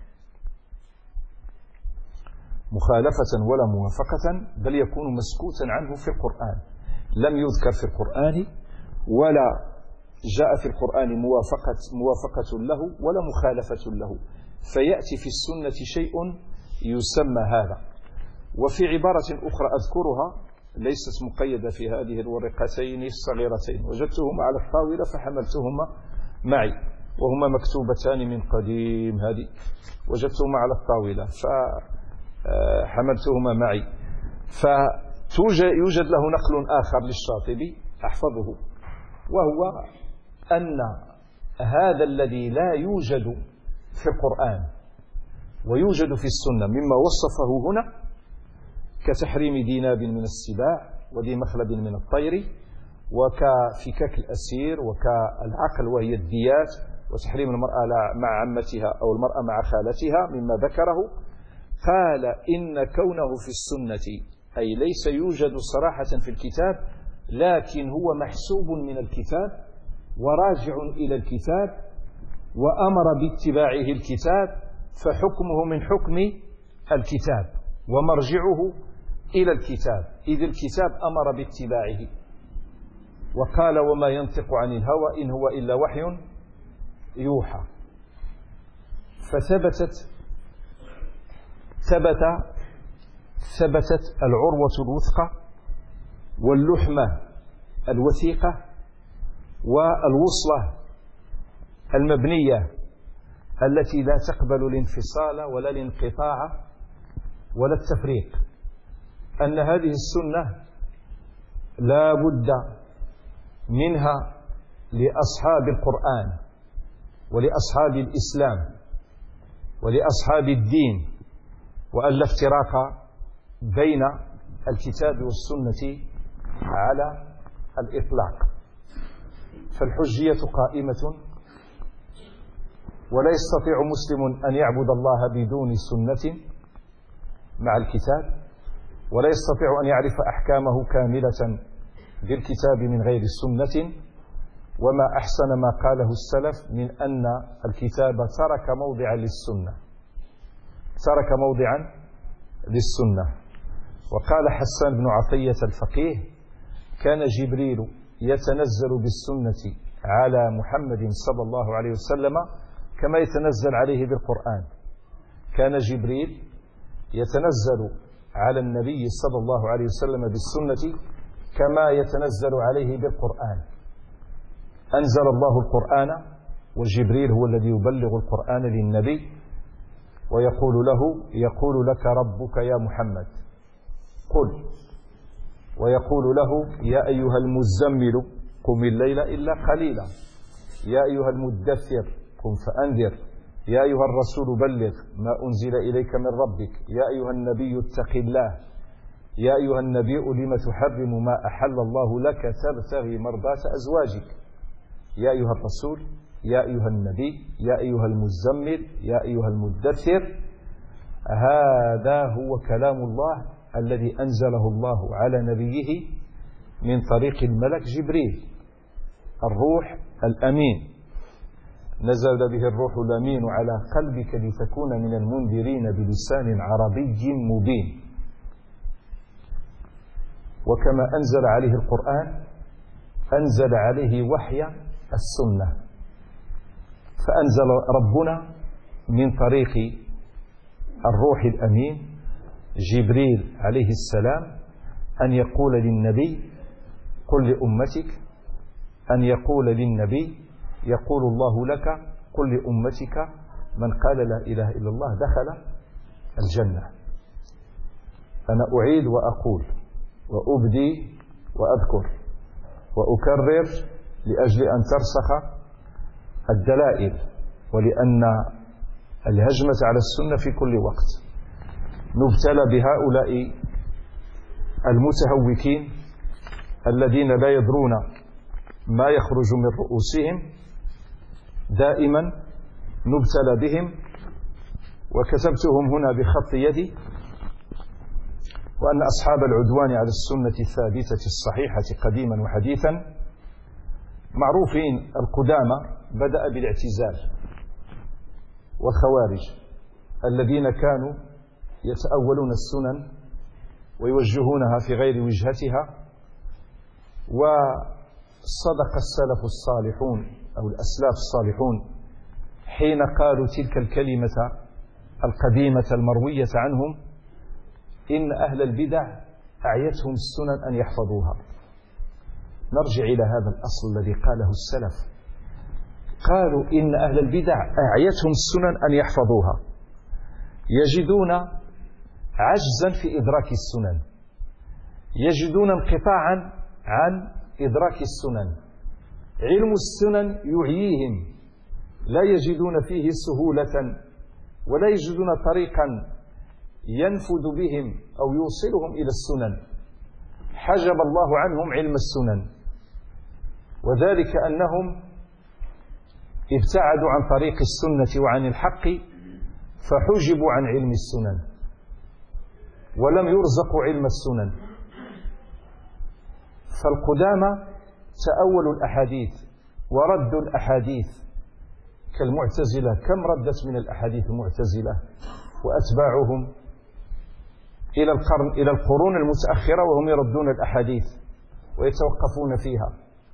مخالفة ولا موافقة بل يكون مسكوتا عنه في القرآن. لم يذكر في القرآن ولا جاء في القرآن موافقة له ولا مخالفة له، فيأتي في السنة شيء يسمى هذا. وفي عبارة أخرى أذكرها ليست مقيدة في هذه الورقتين الصغيرتين، وجدتهما على الطاولة فحملتهما معي، وهما مكتوبتان من قديم. هذه وجدتهما على الطاولة فحملتهما معي. فيوجد له نقل آخر للشاطبي أحفظه، وهو أن هذا الذي لا يوجد في القرآن ويوجد في السنة مما وصفه هنا كتحريم ذي ناب من السباع وذي مخلب من الطير وكفكاك الأسير وكالعقل وهي الديات وتحريم المرأة مع عمتها أو المرأة مع خالتها مما ذكره. قال إن كونه في السنة أي ليس يوجد صراحة في الكتاب، لكن هو محسوب من الكتاب وراجع إلى الكتاب وأمر باتباعه الكتاب، فحكمه من حكم الكتاب ومرجعه إلى الكتاب، إذ الكتاب أمر باتباعه. وقال وما ينطق عن الهوى إن هو إلا وحي يوحى. ثبتت العروة الوثقى واللحمة الوثيقة والوصلة المبنية التي لا تقبل الانفصال ولا الانقطاع ولا التفريق، أن هذه السنة لا بد منها لأصحاب القرآن ولأصحاب الإسلام ولأصحاب الدين، وأن لا افتراق بين الكتاب والسنة على الإطلاق. فالحجية قائمة، ولا يستطيع مسلم أن يعبد الله بدون سنة مع الكتاب، ولا يستطيع أن يعرف أحكامه كاملة بالكتاب من غير السنة. وما أحسن ما قاله السلف من أن الكتاب ترك موضعا للسنة، ترك موضعا للسنة. وقال حسان بن عطية الفقيه: كان جبريل يتنزل بالسنة على محمد صلى الله عليه وسلم كما يتنزل عليه بالقرآن. كان جبريل يتنزل على النبي صلى الله عليه وسلم بالسنة كما يتنزل عليه بالقرآن. أنزل الله القرآن، وجبريل هو الذي يبلغ القرآن للنبي ويقول له: يقول لك ربك يا محمد قل، ويقول له: يا أيها المزمل قم الليل إلا قليلا، يا أيها المدثر قم فأنذر، يا أيها الرسول بلغ ما أنزل إليك من ربك، يا أيها النبي اتق الله، يا أيها النبي لم تحرم ما أحل الله لك تبتغي مرضات أزواجك، يا أيها الرسول، يا أيها النبي، يا أيها المزمل، يا أيها المدثر. هذا هو كلام الله الذي أنزله الله على نبيه من طريق الملك جبريل، الروح الأمين. نزل به الروح الأمين على قلبك لتكون من المنذرين بلسان عربي مبين. وكما أنزل عليه القرآن أنزل عليه وحي السنة. فأنزل ربنا من طريق الروح الأمين جبريل عليه السلام أن يقول للنبي: قل لأمتك، أن يقول للنبي: يقول الله لك قل لأمتك من قال لا إله إلا الله دخل الجنة. أنا أعيد وأقول وأبدي وأذكر وأكرر لأجل أن ترسخ الدلائل، ولأن الهجمة على السنة في كل وقت. نبتلى بهؤلاء المتهوكين الذين لا يدرون ما يخرج من رؤوسهم، دائما نبتلى بهم. وكتبتهم هنا بخط يدي، وأن أصحاب العدوان على السنة الثابتة الصحيحة قديما وحديثا معروفين. القدامى بدأ بالاعتزال والخوارج الذين كانوا يتأولون السنن ويوجهونها في غير وجهتها. وصدق السلف الصالحون أو الأسلاف الصالحون حين قالوا تلك الكلمة القديمة المروية عنهم: إن أهل البدع أعيتهم السنن أن يحفظوها. نرجع إلى هذا الأصل الذي قاله السلف. قالوا إن أهل البدع أعيتهم السنن أن يحفظوها، يجدون عجزا في إدراك السنن، يجدون انقطاعا عن إدراك السنن، علم السنن يعييهم، لا يجدون فيه سهولة ولا يجدون طريقا ينفذ بهم أو يوصلهم إلى السنن. حجب الله عنهم علم السنن، وذلك أنهم ابتعدوا عن طريق السنة وعن الحق فحجبوا عن علم السنن ولم يرزقوا علم السنن. فالقدامى تأولوا الأحاديث وردوا الأحاديث كالمعتزلة. كم ردت من الأحاديث المعتزلة وأتباعهم إلى القرون المتأخرة وهم يردون الأحاديث ويتوقفون فيها.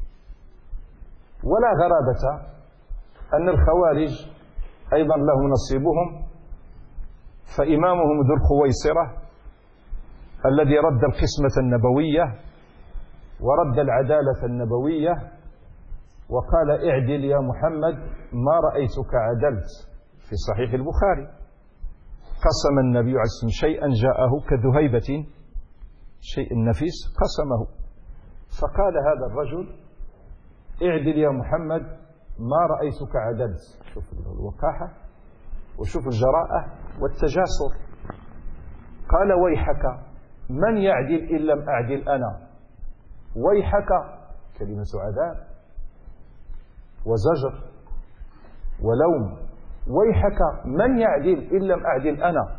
ولا غرابة أن الخوارج أيضا لهم نصيبهم، فإمامهم ذو الخويصرة الذي رد القسمة النبوية ورد العدالة النبوية وقال: اعدل يا محمد ما رأيتك عدلت، في صحيح البخاري. قسم النبي عليه الصلاة والسلام شيئا جاءه كذهيبة، شيء نفيس قسمه، فقال هذا الرجل: اعدل يا محمد ما رأيتك عدلت. شوف الوقاحة وشوف الجراءة والتجاسر. قال: ويحك من يعدل إن لم أعدل أنا، ويحك كلمة عذاب. وزجر ولوم: ويحك من يعدل إن لم أعدل أنا.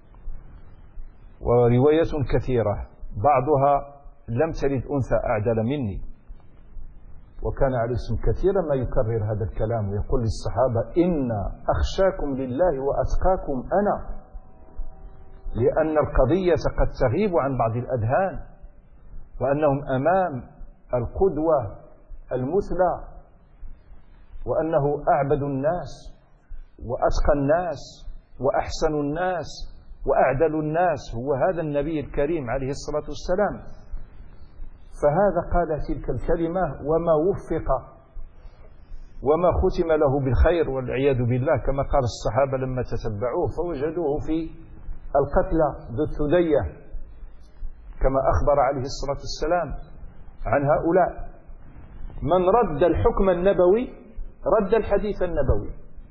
ورواية كثيرة بعضها: لم تلد أنثى أعدل مني. وكان عليه السلام كثيرا ما يكرر هذا الكلام ويقول للصحابة: إن أخشاكم لله وأتقاكم أنا، لأن القضية قد تغيب عن بعض الأذهان، وأنهم أمام القدوة المثلى، وأنه أعبد الناس وأتقى الناس وأحسن الناس وأعدل الناس هو هذا النبي الكريم عليه الصلاة والسلام. فهذا قال تلك الكلمة وما وفق وما ختم له بالخير والعياذ بالله، كما قال الصحابة لما تتبعوه فوجدوه في القتلى ذو الثدية، كما أخبر عليه الصلاة والسلام عن هؤلاء. من رد الحكم النبوي رد الحديث النبوي.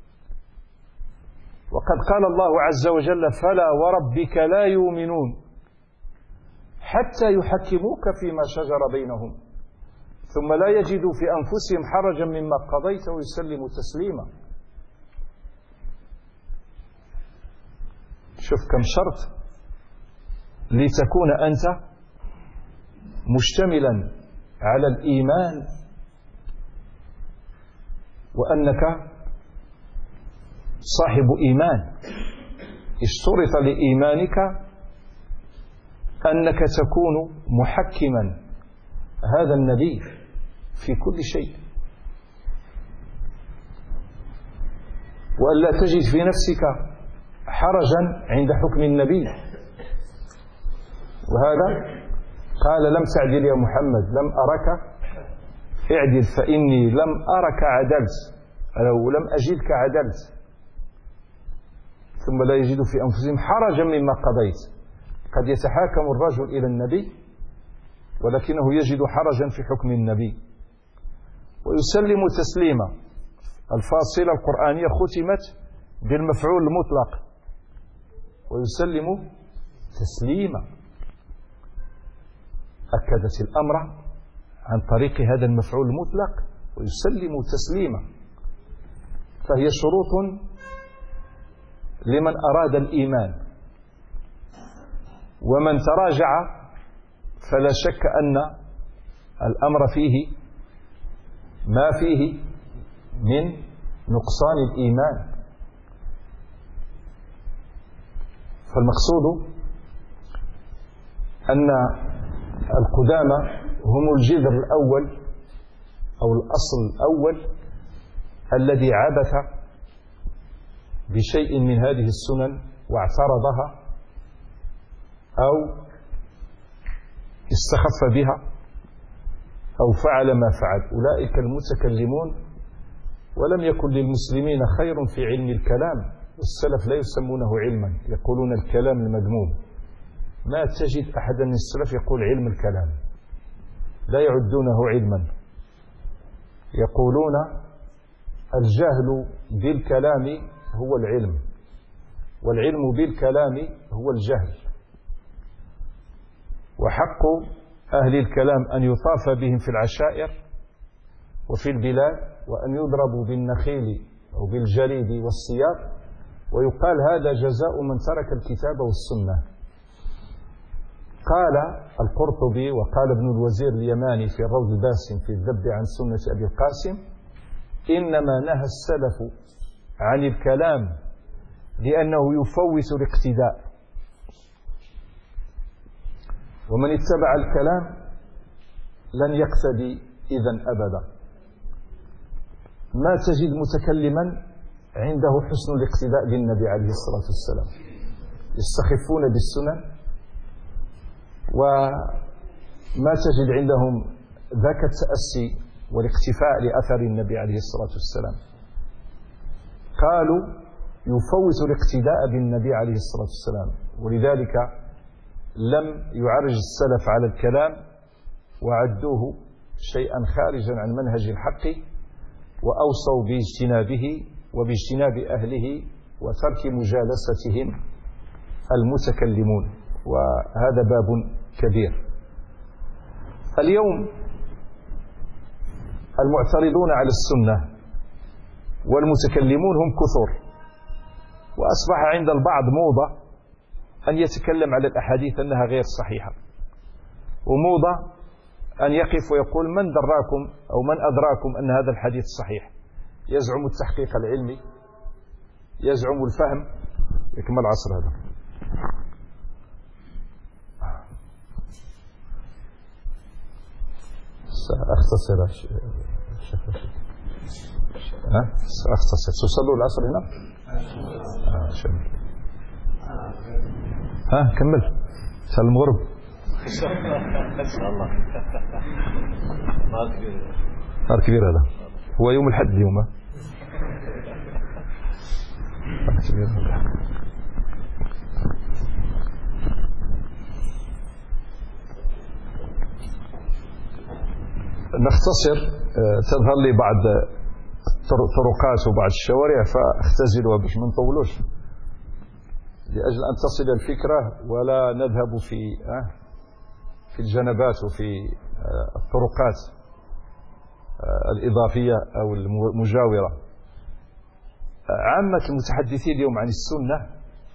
وقد قال الله عز وجل: فلا وربك لا يؤمنون حتى يحكموك فيما شجر بينهم ثم لا يجدوا في أنفسهم حرجا مما قضيت ويسلموا تسليما. شوف كم شرط لتكون أنت مشتملا على الإيمان، وأنك صاحب إيمان. اشترط لإيمانك أنك تكون محكما هذا النبي في كل شيء، وألا تجد في نفسك حرجا عند حكم النبي. وهذا قال: لم تعدل يا محمد، لم أرك اعدل فإني لم أرك عدلت، أو لم أجدك عدلت. ثم لا يجد في أنفسهم حرجا مما قضيت. قد يتحاكم الرجل إلى النبي ولكنه يجد حرجا في حكم النبي. ويسلم تسليما. الفاصلة القرآنية ختمت بالمفعول المطلق: ويسلم تسليما. أكدت الأمر عن طريق هذا المفعول المطلق: ويسلم تسليما. فهي شروط لمن أراد الإيمان. ومن تراجع فلا شك أن الأمر فيه ما فيه من نقصان الإيمان. فالمقصود أن القدامى هم الجذر الأول أو الأصل الأول الذي عبث بشيء من هذه السنن واعترضها أو استخف بها أو فعل ما فعل. أولئك المتكلمون. ولم يكن للمسلمين خير في علم الكلام، والسلف لا يسمونه علما، يقولون الكلام المذموم. ما تجد أحدا من السلف يقول علم الكلام، لا يعدونه علما. يقولون الجهل بالكلام هو العلم، والعلم بالكلام هو الجهل. وحق أهل الكلام أن يطاف بهم في العشائر وفي البلاد، وأن يضربوا بالنخيل أو بالجريد والسياط، ويقال هذا جزاء من ترك الكتاب والسنة. قال القرطبي وقال ابن الوزير اليماني في الروض الباسم في الذب عن سنة أبي القاسم: إنما نهى السلف عن الكلام لأنه يفوت الاقتداء، ومن اتبع الكلام لن يقتدي إذن أبدا. ما تجد متكلما عنده حسن الاقتداء بالنبي عليه الصلاة والسلام. يستخفون بالسنن، وما تجد عندهم ذاك التأسي والاقتفاء لأثر النبي عليه الصلاة والسلام. قالوا يفوت الاقتداء بالنبي عليه الصلاة والسلام، ولذلك لم يعرج السلف على الكلام وعدوه شيئا خارجا عن منهج الحق، وأوصوا باجتنابه وباجتناب أهله وترك مجالستهم المتكلمون. وهذا باب كبير. اليوم المعترضون على السنة والمتكلمون هم كثر، وأصبح عند البعض موضة أن يتكلم على الأحاديث أنها غير صحيحة، وموضة أن يقف ويقول من دراكم أو من أدراكم أن هذا الحديث صحيح. يزعم التحقيق العلمي، يزعم الفهم. يكمل العصر هذا. سأختصر أختصر. تصلوا العصر هنا؟ كمل. سال المغرب إن شاء الله. نهار كبير هذا، هو يوم الحد اليوم. نهار كبير هذا. نختصر. تظهر لي بعض الطرقات وبعض الشوارع فاختزلها باش ما نطولوش، لأجل أن تصل الفكرة ولا نذهب في الجنبات وفي الطرقات الإضافية أو المجاورة. عامة المتحدثين اليوم عن السنة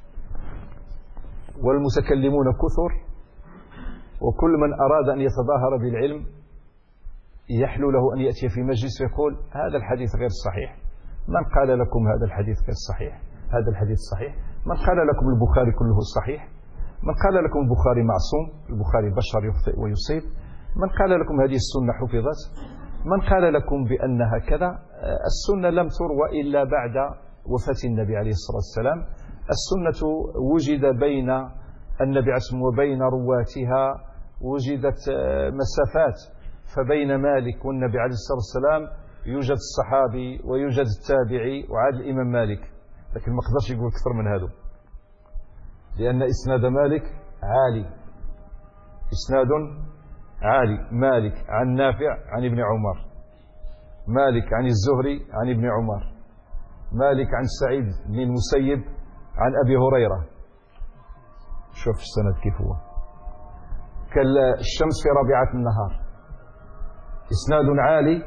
والمتكلمون كثر، وكل من أراد أن يتظاهر بالعلم يحلو له أن يأتي في مجلس ويقول هذا الحديث غير صحيح. من قال لكم هذا الحديث غير صحيح؟ هذا الحديث صحيح. من قال لكم البخاري كله صحيح؟ من قال لكم البخاري معصوم؟ البخاري بشر يخطئ ويصيب. من قال لكم هذه السنة حفظت؟ من قال لكم بأنها كذا؟ السنة لم تروى إلا بعد وفاة النبي عليه الصلاة والسلام. السنة وجد بين النبي عليه الصلاة والسلام وبين رواتها وجدت مسافات، فبين مالك والنبي عليه الصلاة والسلام يوجد الصحابي ويوجد التابعي وعاد الإمام مالك، لكن ما قدرش يقول أكثر من هذا، لأن إسناد مالك عالي، إسناد عالي. مالك عن نافع عن ابن عمر، مالك عن الزهري عن ابن عمر، مالك عن سعيد بن المسيب عن أبي هريرة. شوف السند كيف هو، كالشمس في ربيعة النهار. إسناد عالي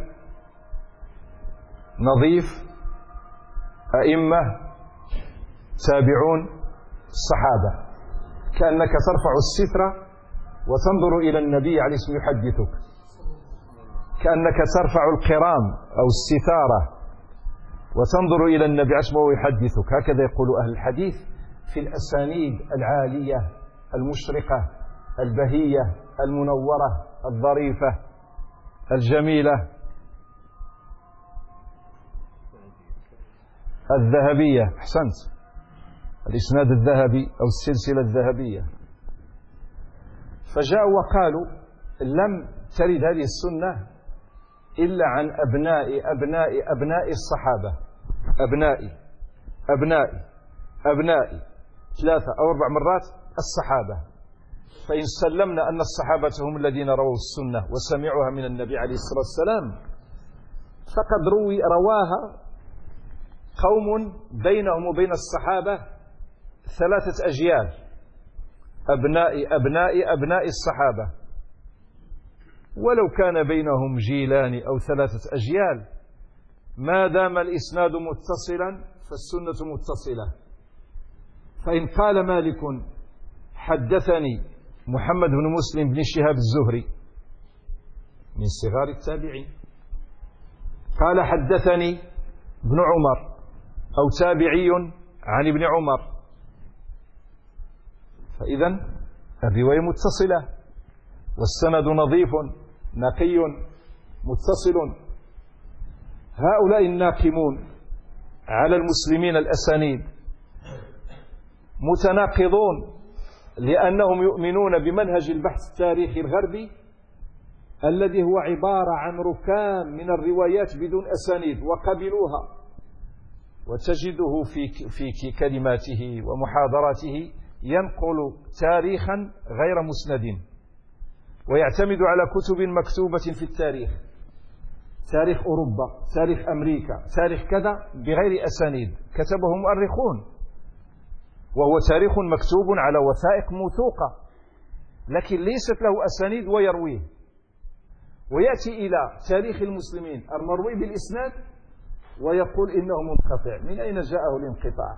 نظيف، أئمة تابعون الصحابة، كأنك ترفع السترة وتنظر إلى النبي عليه الصلاة والسلام يحدثك، كأنك ترفع القرام أو الستارة وتنظر إلى النبي عليه الصلاة والسلام يحدثك. هكذا يقول أهل الحديث في الأسانيد العالية المشرقة البهية المنورة الظريفة الجميلة الذهبية. أحسنت، الإسناد الذهبي أو السلسلة الذهبية. فجاءوا وقالوا لم ترد هذه السنة إلا عن أبناء أبناء أبناء الصحابة، أبنائي أبنائي أبنائي 3 أو 4 مرات الصحابة. فإن سلمنا أن الصحابة هم الذين رووا السنة وسمعوها من النبي عليه الصلاة والسلام، فقد رواها قوم بينهم وبين الصحابة 3 أجيال، أبناء أبناء أبناء الصحابة. ولو كان بينهم جيلان أو 3 أجيال، ما دام الإسناد متصلا فالسنة متصلة. فإن قال مالك حدثني محمد بن مسلم بن شهاب الزهري من صغار التابعين، قال حدثني ابن عمر أو تابعي عن ابن عمر، فإذا الرواية متصلة والسند نظيف نقي متصل. هؤلاء الناقمون على المسلمين الأسانيد متناقضون، لأنهم يؤمنون بمنهج البحث التاريخي الغربي الذي هو عبارة عن ركام من الروايات بدون أسانيد، وقبلوها. وتجده في كلماته ومحاضراته ينقل تاريخا غير مسند، ويعتمد على كتب مكتوبة في التاريخ، تاريخ أوروبا، تاريخ أمريكا، تاريخ كذا، بغير أسانيد كتبه مؤرخون، وهو تاريخ مكتوب على وثائق موثوقة لكن ليست له أسانيد ويرويه. ويأتي إلى تاريخ المسلمين المروي بالإسناد ويقول إنه منقطع. من أين جاءه الانقطاع؟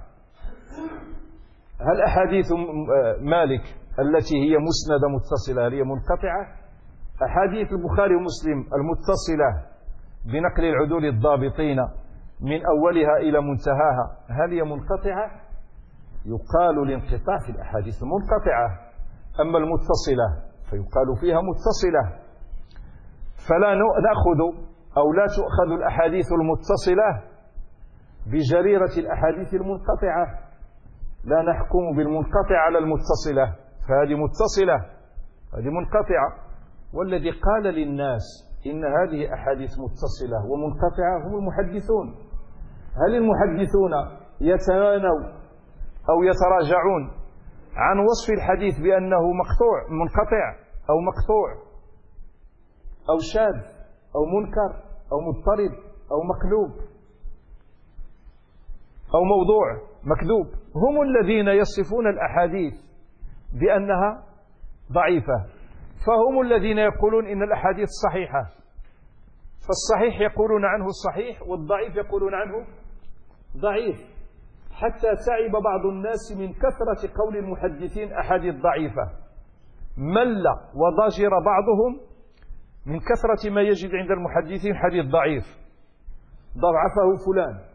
هل أحاديث مالك التي هي مسندة متصلة هل هي منقطعة؟ أحاديث البخاري ومسلم المتصلة بنقل العدول الضابطين من أولها إلى منتهاها هل هي منقطعة؟ يقال الانقطاع في الأحاديث المنقطعة، أما المتصلة فيقال فيها متصلة. فلا نأخذ أو لا تؤخذ الأحاديث المتصلة بجريرة الأحاديث المنقطعة، لا نحكم بالمنقطع على المتصلة، فهذه متصلة هذه منقطعة. والذي قال للناس إن هذه أحاديث متصلة ومنقطعة هم المحدثون. هل المحدثون يتوانوا أو يتراجعون عن وصف الحديث بأنه مقطوع منقطع أو مقطوع أو شاذ أو منكر أو مضطرب أو مقلوب أو موضوع مكذوب؟ هم الذين يصفون الأحاديث بأنها ضعيفة، فهم الذين يقولون إن الأحاديث صحيحة، فالصحيح يقولون عنه صحيح والضعيف يقولون عنه ضعيف، حتى تعب بعض الناس من كثرة قول المحدثين أحاديث ضعيفة، مل وضجر بعضهم من كثرة ما يجد عند المحدثين حديث ضعيف، ضعفه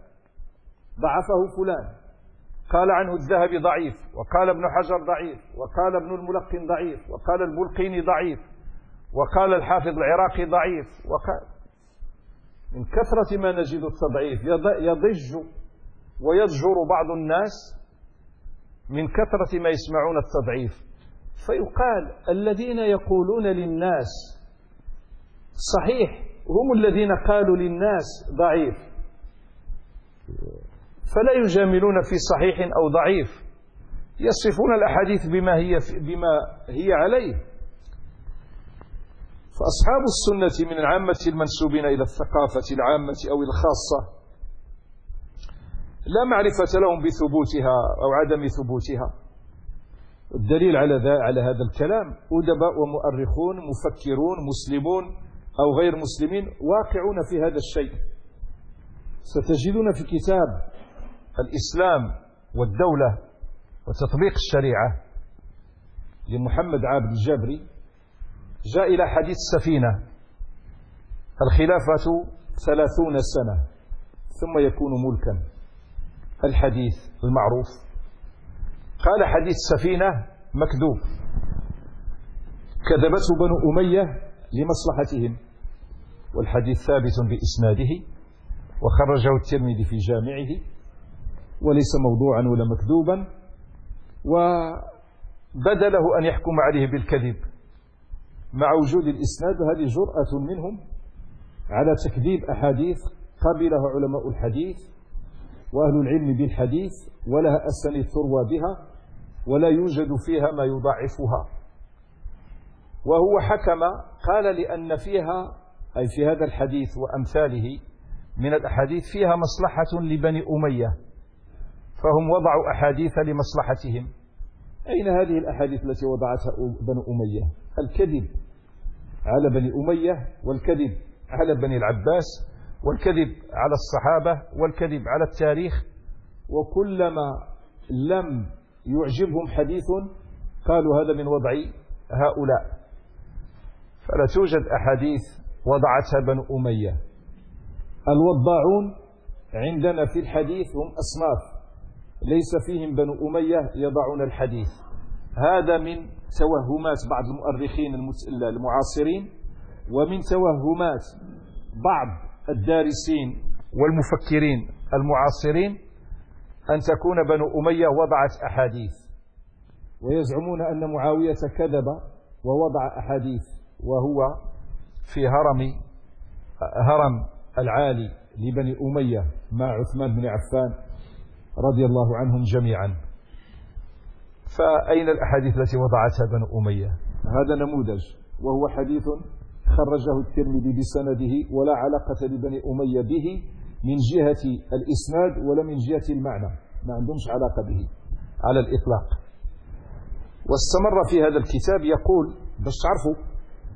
فلان قال عنه الذهبي ضعيف، وقال ابن حجر ضعيف، وقال ابن الملقن ضعيف، وقال البلقيني ضعيف، وقال الحافظ العراقي ضعيف، وقال من كثرة ما نجد التضعيف يضج ويضجر بعض الناس من كثرة ما يسمعون التضعيف، فيقال الذين يقولون للناس صحيح هم الذين قالوا للناس ضعيف، فلا يجاملون في صحيح أو ضعيف، يصفون الأحاديث بما هي عليه. فأصحاب السنة من العامة المنسوبين إلى الثقافة العامة أو الخاصة لا معرفة لهم بثبوتها أو عدم ثبوتها. الدليل على هذا الكلام أدباء ومؤرخون مفكرون مسلمون أو غير مسلمين واقعون في هذا الشيء. ستجدون في كتاب الإسلام والدولة وتطبيق الشريعة لمحمد عابد الجابري جاء إلى حديث السفينة الخلافة 30 سنة ثم يكون ملكا، الحديث المعروف قال حديث السفينة مكذوب، كذبته بنو أمية لمصلحتهم، والحديث ثابت بإسناده وخرجه الترمذي في جامعه وليس موضوعا ولا مكذوبا، وبدا له أن يحكم عليه بالكذب مع وجود الإسناد. هذه جرأة منهم على تكذيب أحاديث قبلها علماء الحديث وأهل العلم بالحديث ولها أسانيد تروى بها ولا يوجد فيها ما يضعفها. وهو حكم قال لأن فيها أي في هذا الحديث وأمثاله من الأحاديث فيها مصلحة لبني أمية، فهم وضعوا أحاديث لمصلحتهم. أين هذه الأحاديث التي وضعتها بنو أمية؟ الكذب على بني أمية، والكذب على بني العباس، والكذب على الصحابة، والكذب على التاريخ، وكلما لم يعجبهم حديث قالوا هذا من وضع هؤلاء. فلا توجد أحاديث وضعتها بنو أمية. الوضاعون عندنا في الحديث هم أصناف ليس فيهم بنو أمية يضعون الحديث. هذا من توهمات بعض المؤرخين المعاصرين ومن توهمات بعض الدارسين والمفكرين المعاصرين أن تكون بنو أمية وضعت أحاديث، ويزعمون أن معاوية كذب ووضع أحاديث وهو في هرم العالي لبني أمية مع عثمان بن عفان رضي الله عنهم جميعا. فأين الأحاديث التي وضعتها بنو أمية؟ هذا نموذج، وهو حديث خرجه الترمذي بسنده ولا علاقة لبني أمية به من جهة الإسناد ولا من جهة المعنى، ما عندهمش علاقة به على الإطلاق. واستمر في هذا الكتاب يقول باش تعرفوا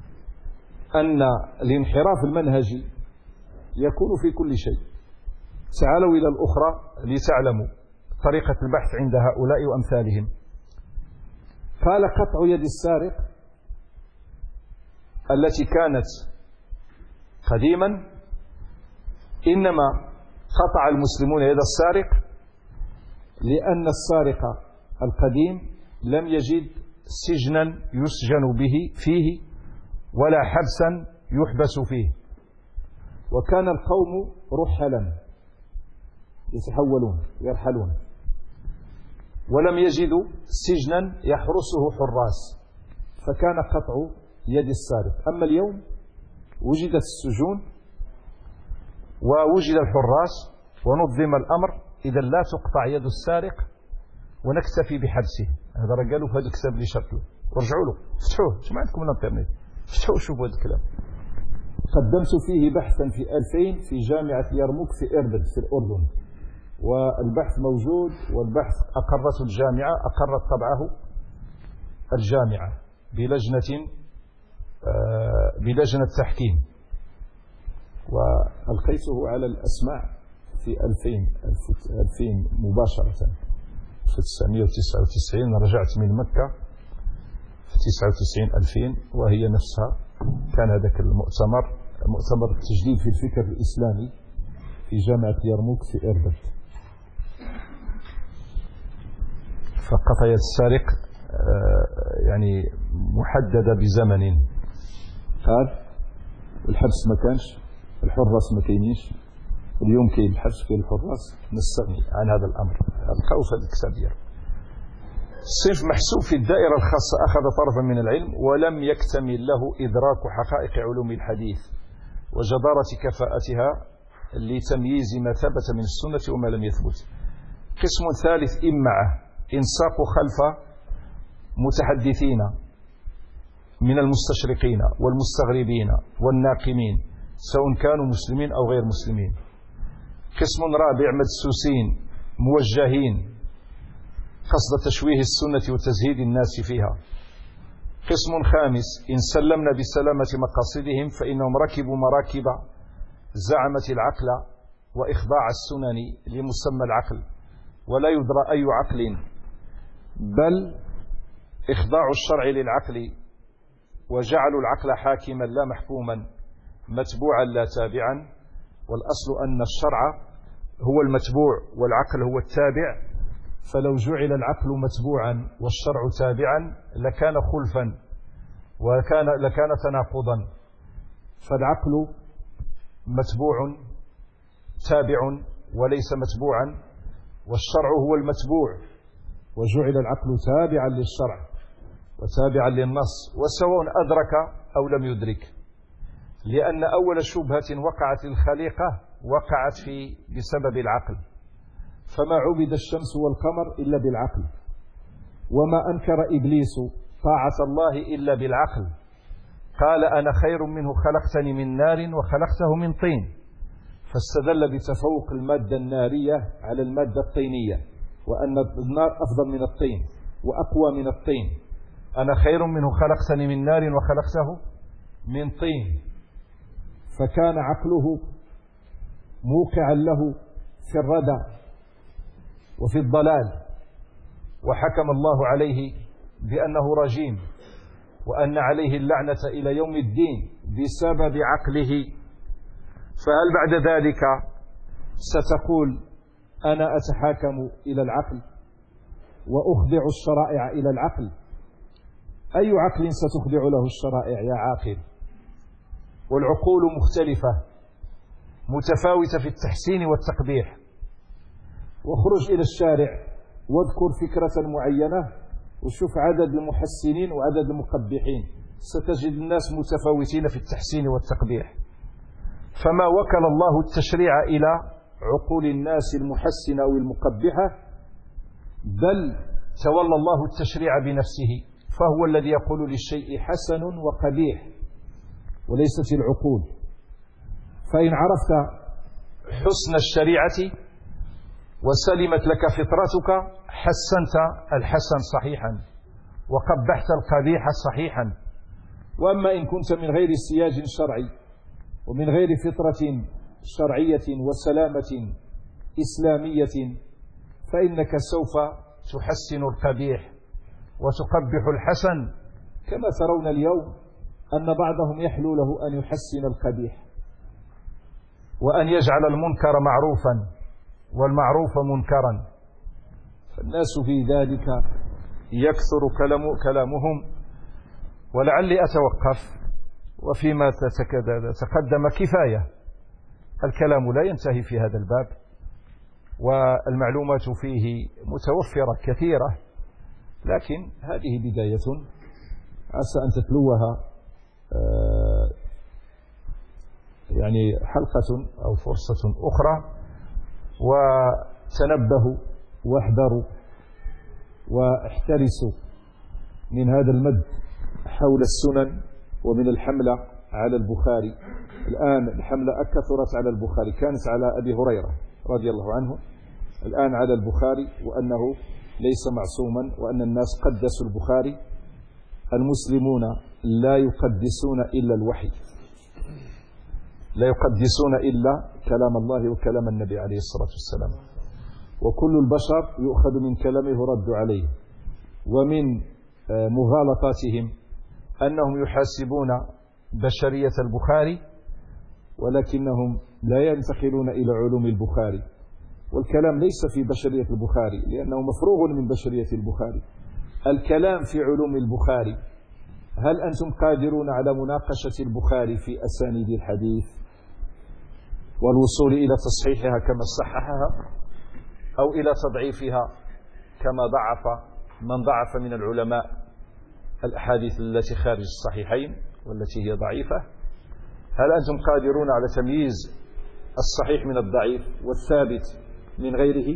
أن الانحراف المنهجي يكون في كل شيء، تعالوا إلى الأخرى لتعلموا طريقة البحث عند هؤلاء وأمثالهم. قال قطع يد السارق التي كانت قديما إنما قطع المسلمون يد السارق لأن السارق القديم لم يجد سجنا يسجن به فيه ولا حبسا يحبس فيه، وكان القوم رحلا يتحولون يرحلون ولم يجدوا سجنا يحرسه حراس، فكان قطع يد السارق. أما اليوم وجدت السجون ووجد الحراس ونظم الأمر، إذا لا تقطع يد السارق ونكتفي بحبسه. هذا رجاله في هذا الكتاب اللي شرطه ورجعوا له فتحوه، ما عندكم الانترنت فتحوه شوفوا هذا الكلام. قدمت فيه بحثا في 2000 في جامعة يرموك في إربد في الأردن، والبحث موجود، والبحث أقرته الجامعة، أقرت طبعه الجامعة بلجنة تحكيم، وألقيته على الأسماع في 2000 مباشرة في 1999. رجعت من مكة في 99-2000 وهي نفسها كان هذاك مؤتمر التجديد في الفكر الإسلامي في جامعة يرموك في إربد. فقطع يد السارق يعني محددة بزمن، قال الحبس ما كانش، الحراس ما كاينيش، اليوم كاين الحبس كاين الحراس، نستغني عن هذا الأمر. القوا في هذا الكتاب ديالو. الصنف محسوب في الدائرة الخاصة أخذ طرفا من العلم ولم يكتمل له إدراك حقائق علوم الحديث وجدارة كفاءتها لتمييز ما ثبت من السنة وما لم يثبت. قسم ثالث إمعة إنساق خلف متحدثين من المستشرقين والمستغربين والناقمين سواء كانوا مسلمين أو غير مسلمين. قسم رابع مدسوسين موجهين قصد تشويه السنة وتزهيد الناس فيها. قسم خامس إن سلمنا بسلامة مقاصدهم فإنهم ركبوا مراكب زعمة العقل وإخضاع السنن لمسمى العقل، ولا يدرى أي عقل، بل إخضاع الشرع للعقل، وجعلوا العقل حاكما لا محكوما متبوعا لا تابعا، والأصل أن الشرع هو المتبوع والعقل هو التابع، فلو جعل العقل متبوعا والشرع تابعا لكان خلفا لكان تناقضا، فالعقل متبوع تابع وليس متبوعا، والشرع هو المتبوع وجعل العقل تابعا للشرع وتابعا للنص، وسواء أدرك أو لم يدرك، لأن أول شبهة وقعت للخليقة وقعت بسبب العقل، فما عبد الشمس والقمر إلا بالعقل، وما أنكر إبليس طاعة الله إلا بالعقل. قال أنا خير منه خلقتني من نار وخلقته من طين، فاستدل بتفوق المادة النارية على المادة الطينية، وأن النار أفضل من الطين وأقوى من الطين. أنا خير منه خلقتني من نار وخلقته من طين، فكان عقله موقعا له في الردى وفي الضلال، وحكم الله عليه بأنه رجيم وأن عليه اللعنة إلى يوم الدين بسبب عقله. فهل بعد ذلك ستقول أنا أتحاكم إلى العقل وأخضع الشرائع إلى العقل؟ أي عقل ستخضع له الشرائع يا عاقل؟ والعقول مختلفة متفاوتة في التحسين والتقبيح. واخرج إلى الشارع واذكر فكرة معينة وشوف عدد المحسنين وعدد المقبحين، ستجد الناس متفاوتين في التحسين والتقبيح. فما وكل الله التشريع إلى عقول الناس المحسنة أو المقبحة، بل تولى الله التشريع بنفسه، فهو الذي يقول للشيء حسن وقبيح وليست العقول. فإن عرفت حسن الشريعة وسلمت لك فطرتك حسنت الحسن صحيحا وقبحت القبيح صحيحا. وأما إن كنت من غير سياج شرعي ومن غير فطرة شرعية وسلامة إسلامية فإنك سوف تحسن القبيح وتقبح الحسن، كما ترون اليوم أن بعضهم يحلو له أن يحسن القبيح وأن يجعل المنكر معروفا والمعروف منكرا. فالناس في ذلك يكثر كلامهم. ولعلي أتوقف، وفيما تقدم كفاية، الكلام لا ينتهي في هذا الباب، والمعلومات فيه متوفرة كثيرة، لكن هذه بداية عسى أن تتلوها يعني حلقة أو فرصة أخرى. وتنبهوا واحذروا واحترسوا من هذا المد حول السنن ومن الحملة على البخاري. الآن الحملة كثرت على البخاري، كانت على أبي هريرة رضي الله عنه، الآن على البخاري، وأنه ليس معصوما، وأن الناس قدسوا البخاري. المسلمون لا يقدسون إلا الوحي، لا يقدسون إلا كلام الله وكلام النبي عليه الصلاة والسلام، وكل البشر يؤخذ من كلامه رد عليه. ومن مغالطاتهم أنهم يحاسبون بشرية البخاري ولكنهم لا ينتقلون إلى علوم البخاري، والكلام ليس في بشرية البخاري لأنه مفروغ من بشرية البخاري. الكلام في علوم البخاري. هل أنتم قادرون على مناقشة البخاري في أسانيد الحديث والوصول إلى تصحيحها كما صححها، أو إلى تضعيفها كما ضعف من ضعف من العلماء الأحاديث التي خارج الصحيحين والتي هي ضعيفة؟ هل أنتم قادرون على تمييز الصحيح من الضعيف والثابت من غيره؟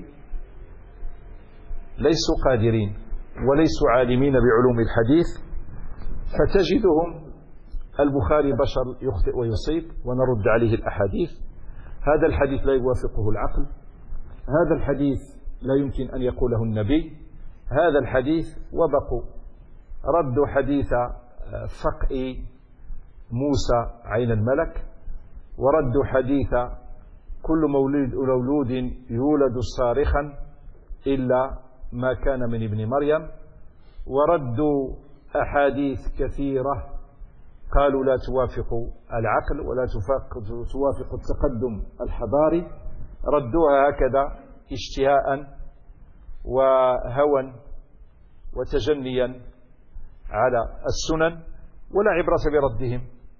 ليسوا قادرين وليسوا عالمين بعلوم الحديث. فتجدهم البخاري بشر يخطئ ويصيب ونرد عليه الأحاديث. هذا الحديث لا يوافقه العقل، هذا الحديث لا يمكن أن يقوله النبي، هذا الحديث وبقوا ردوا حديث فقء موسى عين الملك، وردوا حديث كل مولود يولد صارخا إلا ما كان من ابن مريم، وردوا أحاديث كثيرة قالوا لا توافق العقل ولا توافق التقدم الحضاري، ردوها هكذا اشتهاء وهوى وتجنيا على السنن، ولا عبرة بردهم.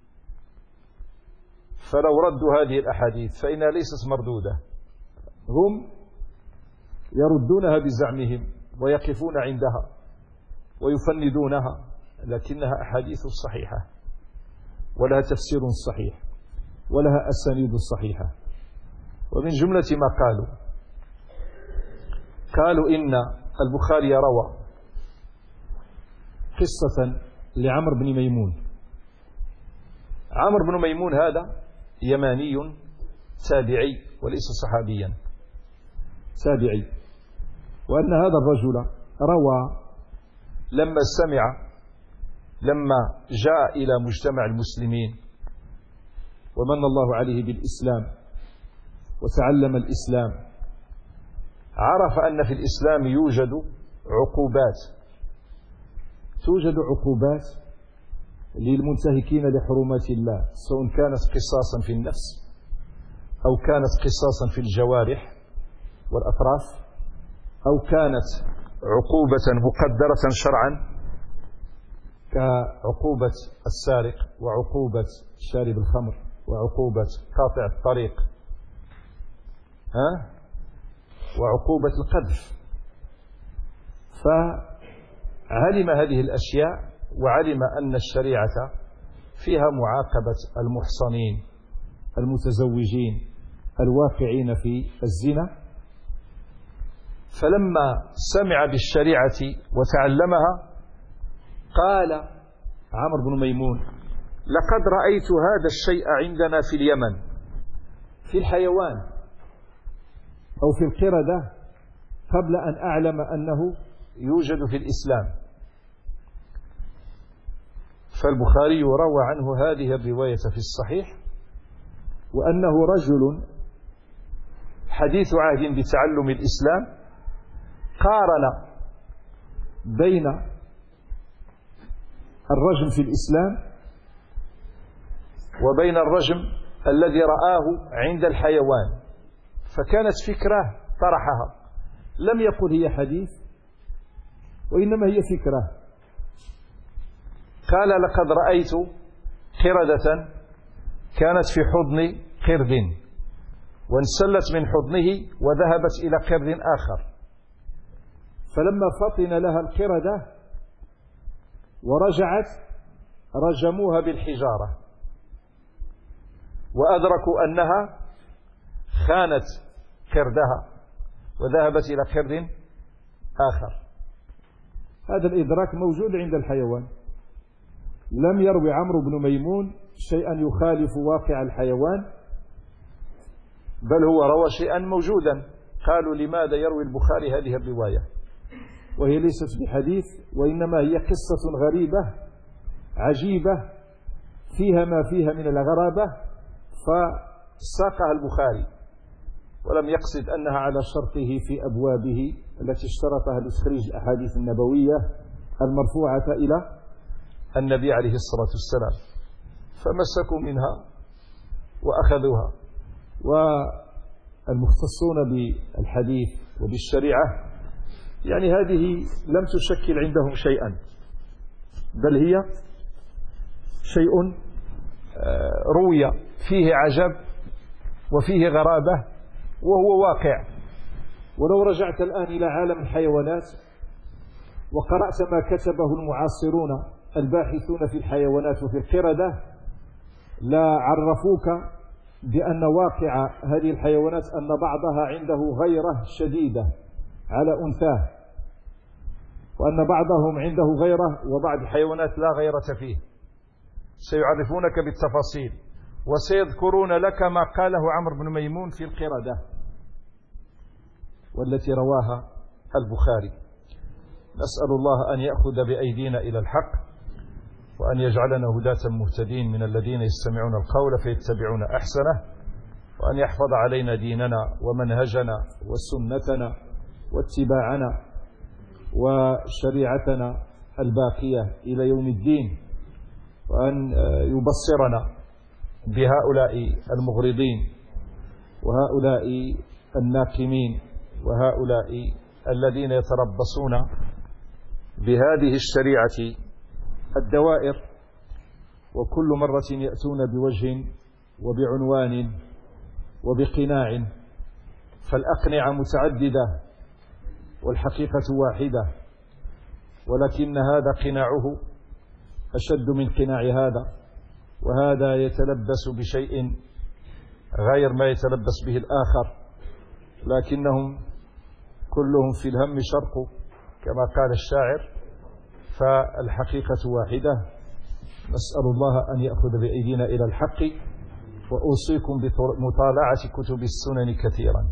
فلو ردوا هذه الأحاديث فإنها ليست مردودة، هم يردونها بزعمهم ويقفون عندها ويفندونها، لكنها أحاديث صحيحة ولها تفسير صحيح ولها أسانيد صحيحة. ومن جملة ما قالوا إن البخاري روى قصة لعمرو بن ميمون. عمرو بن ميمون هذا يماني تابعي وليس صحابيا، تابعي، وأن هذا الرجل روى لما جاء إلى مجتمع المسلمين ومن الله عليه بالإسلام وتعلم الإسلام، عرف أن في الإسلام توجد عقوبات للمنتهكين لحرمات الله، سواء كانت قصاصا في النفس أو كانت قصاصا في الجوارح والأطراف أو كانت عقوبة مقدرة شرعا كعقوبة السارق وعقوبة شارب الخمر وعقوبة قاطع الطريق وعقوبة القذف. فعلم هذه الأشياء وعلم أن الشريعة فيها معاقبة المحصنين المتزوجين الواقعين في الزنا. فلما سمع بالشريعة وتعلمها قال عمرو بن ميمون: لقد رأيت هذا الشيء عندنا في اليمن في الحيوان أو في القردة قبل أن أعلم أنه يوجد في الإسلام. فالبخاري روى عنه هذه الرواية في الصحيح، وأنه رجل حديث عهد بتعلم الإسلام قارن بين الرجم في الإسلام وبين الرجم الذي رآه عند الحيوان، فكانت فكرة طرحها، لم يقل هي حديث وإنما هي فكرة. قال لقد رأيت قردة كانت في حضن قرد وانسلت من حضنه وذهبت إلى قرد آخر، فلما فطن لها القردة ورجعت رجموها بالحجارة وأدركوا أنها خانت قردها وذهبت إلى قرد آخر. هذا الإدراك موجود عند الحيوان. لم يروي عمرو بن ميمون شيئا يخالف واقع الحيوان، بل هو روى شيئا موجودا. قالوا لماذا يروي البخاري هذه الرواية وهي ليست بحديث، وإنما هي قصة غريبة عجيبة فيها ما فيها من الغرابة، فساقها البخاري ولم يقصد أنها على شرطه في أبوابه التي اشترطها لتخريج الأحاديث النبوية المرفوعة إلى النبي عليه الصلاة والسلام، فمسكوا منها وأخذوها. والمختصون بالحديث وبالشريعة يعني هذه لم تشكل عندهم شيئا، بل هي شيء روي فيه عجب وفيه غرابة وهو واقع. ولو رجعت الآن إلى عالم الحيوانات وقرأت ما كتبه المعاصرون الباحثون في الحيوانات وفي القردة، لا عرفوك بأن واقع هذه الحيوانات أن بعضها عنده غيرة شديدة على أنثاه، وأن بعضهم عنده غيرة وبعض الحيوانات لا غيرة فيه. سيعرفونك بالتفاصيل وسيذكرون لك ما قاله عمرو بن ميمون في القردة والتي رواها البخاري. نسأل الله أن يأخذ بأيدينا إلى الحق وأن يجعلنا هداة مهتدين من الذين يستمعون القول فيتبعون أحسنه، وأن يحفظ علينا ديننا ومنهجنا وسنتنا واتباعنا وشريعتنا الباقية إلى يوم الدين، وأن يبصرنا بهؤلاء المغرضين وهؤلاء الناقمين وهؤلاء الذين يتربصون بهذه الشريعة الدوائر، وكل مرة يأتون بوجه وبعنوان وبقناع، فالأقنعة متعددة والحقيقة واحدة، ولكن هذا قناعه أشد من قناع هذا، وهذا يتلبس بشيء غير ما يتلبس به الآخر، لكنهم كلهم في الهم شرق كما قال الشاعر، فالحقيقة واحدة. نسأل الله أن يأخذ بأيدينا إلى الحق، وأوصيكم بمطالعة كتب السنن كثيرا،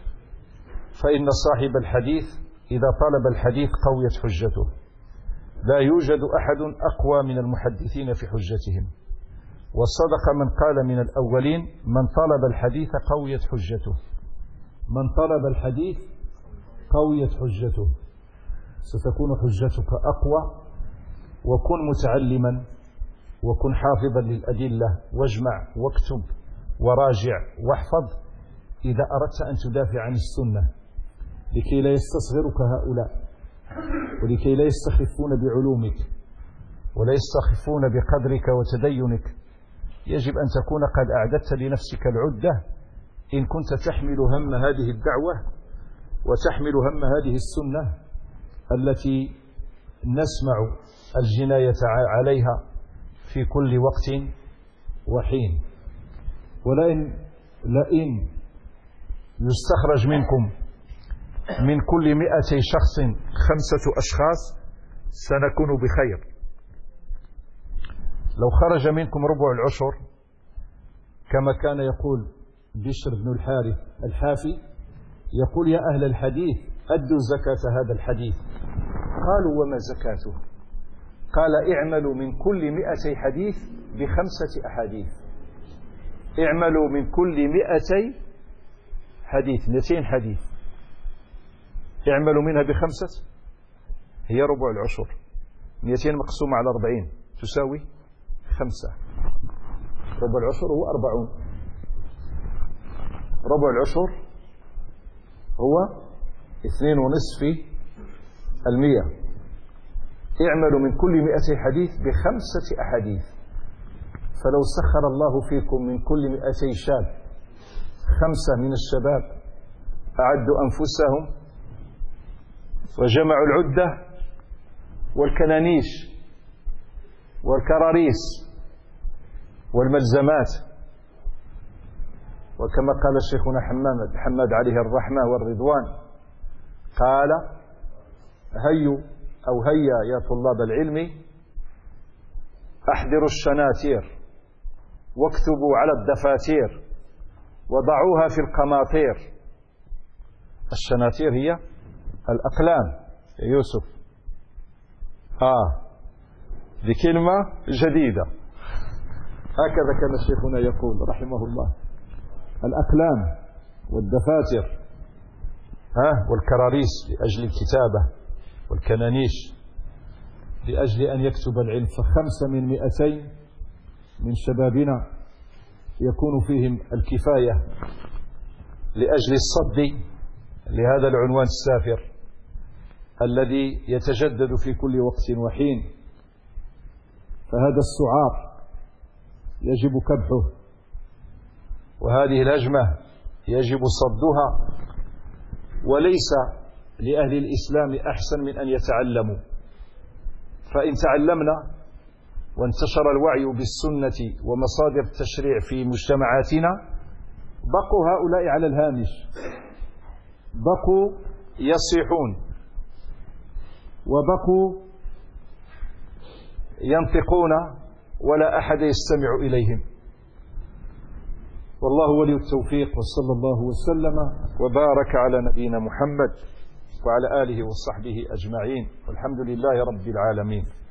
فإن صاحب الحديث إذا طلب الحديث قويت حجته. لا يوجد أحد أقوى من المحدثين في حجتهم، والصدق من قال من الأولين من طلب الحديث قويت حجته. من طلب الحديث قويت حجته. ستكون حجتك أقوى، وكن متعلما وكن حافظا للأدلة، واجمع واكتب وراجع واحفظ إذا أردت أن تدافع عن السنة، لكي لا يستصغرك هؤلاء، ولكي لا يستخفون بعلومك ولا يستخفون بقدرك وتدينك. يجب أن تكون قد أعددت لنفسك العدة إن كنت تحمل هم هذه الدعوة وتحمل هم هذه السنة التي نسمع الجناية عليها في كل وقت وحين. ولئن يستخرج منكم من كل 200 شخص 5 أشخاص سنكون بخير. لو خرج منكم ربع العشر كما كان يقول بشر بن الحارث الحافي، يقول يا أهل الحديث أدوا زكاة هذا الحديث. قالوا وما زكاته؟ قال اعملوا من كل 200 حديث ب5 أحاديث. اعملوا من كل 200 حديث 200 حديث اعملوا منها ب5 هي ربع العشر. 200 مقسومة على 40 تساوي 5. ربع العشر هو 40. ربع العشر هو 2.5%. اعملوا من كل 200 حديث ب5 أحاديث. فلو سخر الله فيكم من كل 200 شاب 5 من الشباب أعدوا أنفسهم وجمعوا العدة والكنانيش والكراريس والملزمات، وكما قال شيخنا حماد عليه الرحمة والرضوان قال هيا يا طلاب العلم أحضروا الشناتير واكتبوا على الدفاتير وضعوها في القناطير. الشناتير هي الأقلام يا يوسف. دي كلمة جديدة، هكذا كان شيخنا يقول رحمه الله. الأقلام والدفاتر والكراريس لأجل الكتابة، والكنانيش لأجل أن يكتب العلم. ف5 من 200 من شبابنا يكون فيهم الكفاية لأجل الصد لهذا العنوان السافر الذي يتجدد في كل وقت وحين. فهذا السعار يجب كبحه، وهذه الهجمة يجب صدها، وليس لأهل الإسلام أحسن من أن يتعلموا. فإن تعلمنا وانتشر الوعي بالسنة ومصادر التشريع في مجتمعاتنا بقوا هؤلاء على الهامش، بقوا يصيحون وبقوا ينطقون ولا أحد يستمع إليهم. والله ولي التوفيق، وصلى الله وسلم وبارك على نبينا محمد وعلى آله وصحبه أجمعين، والحمد لله رب العالمين.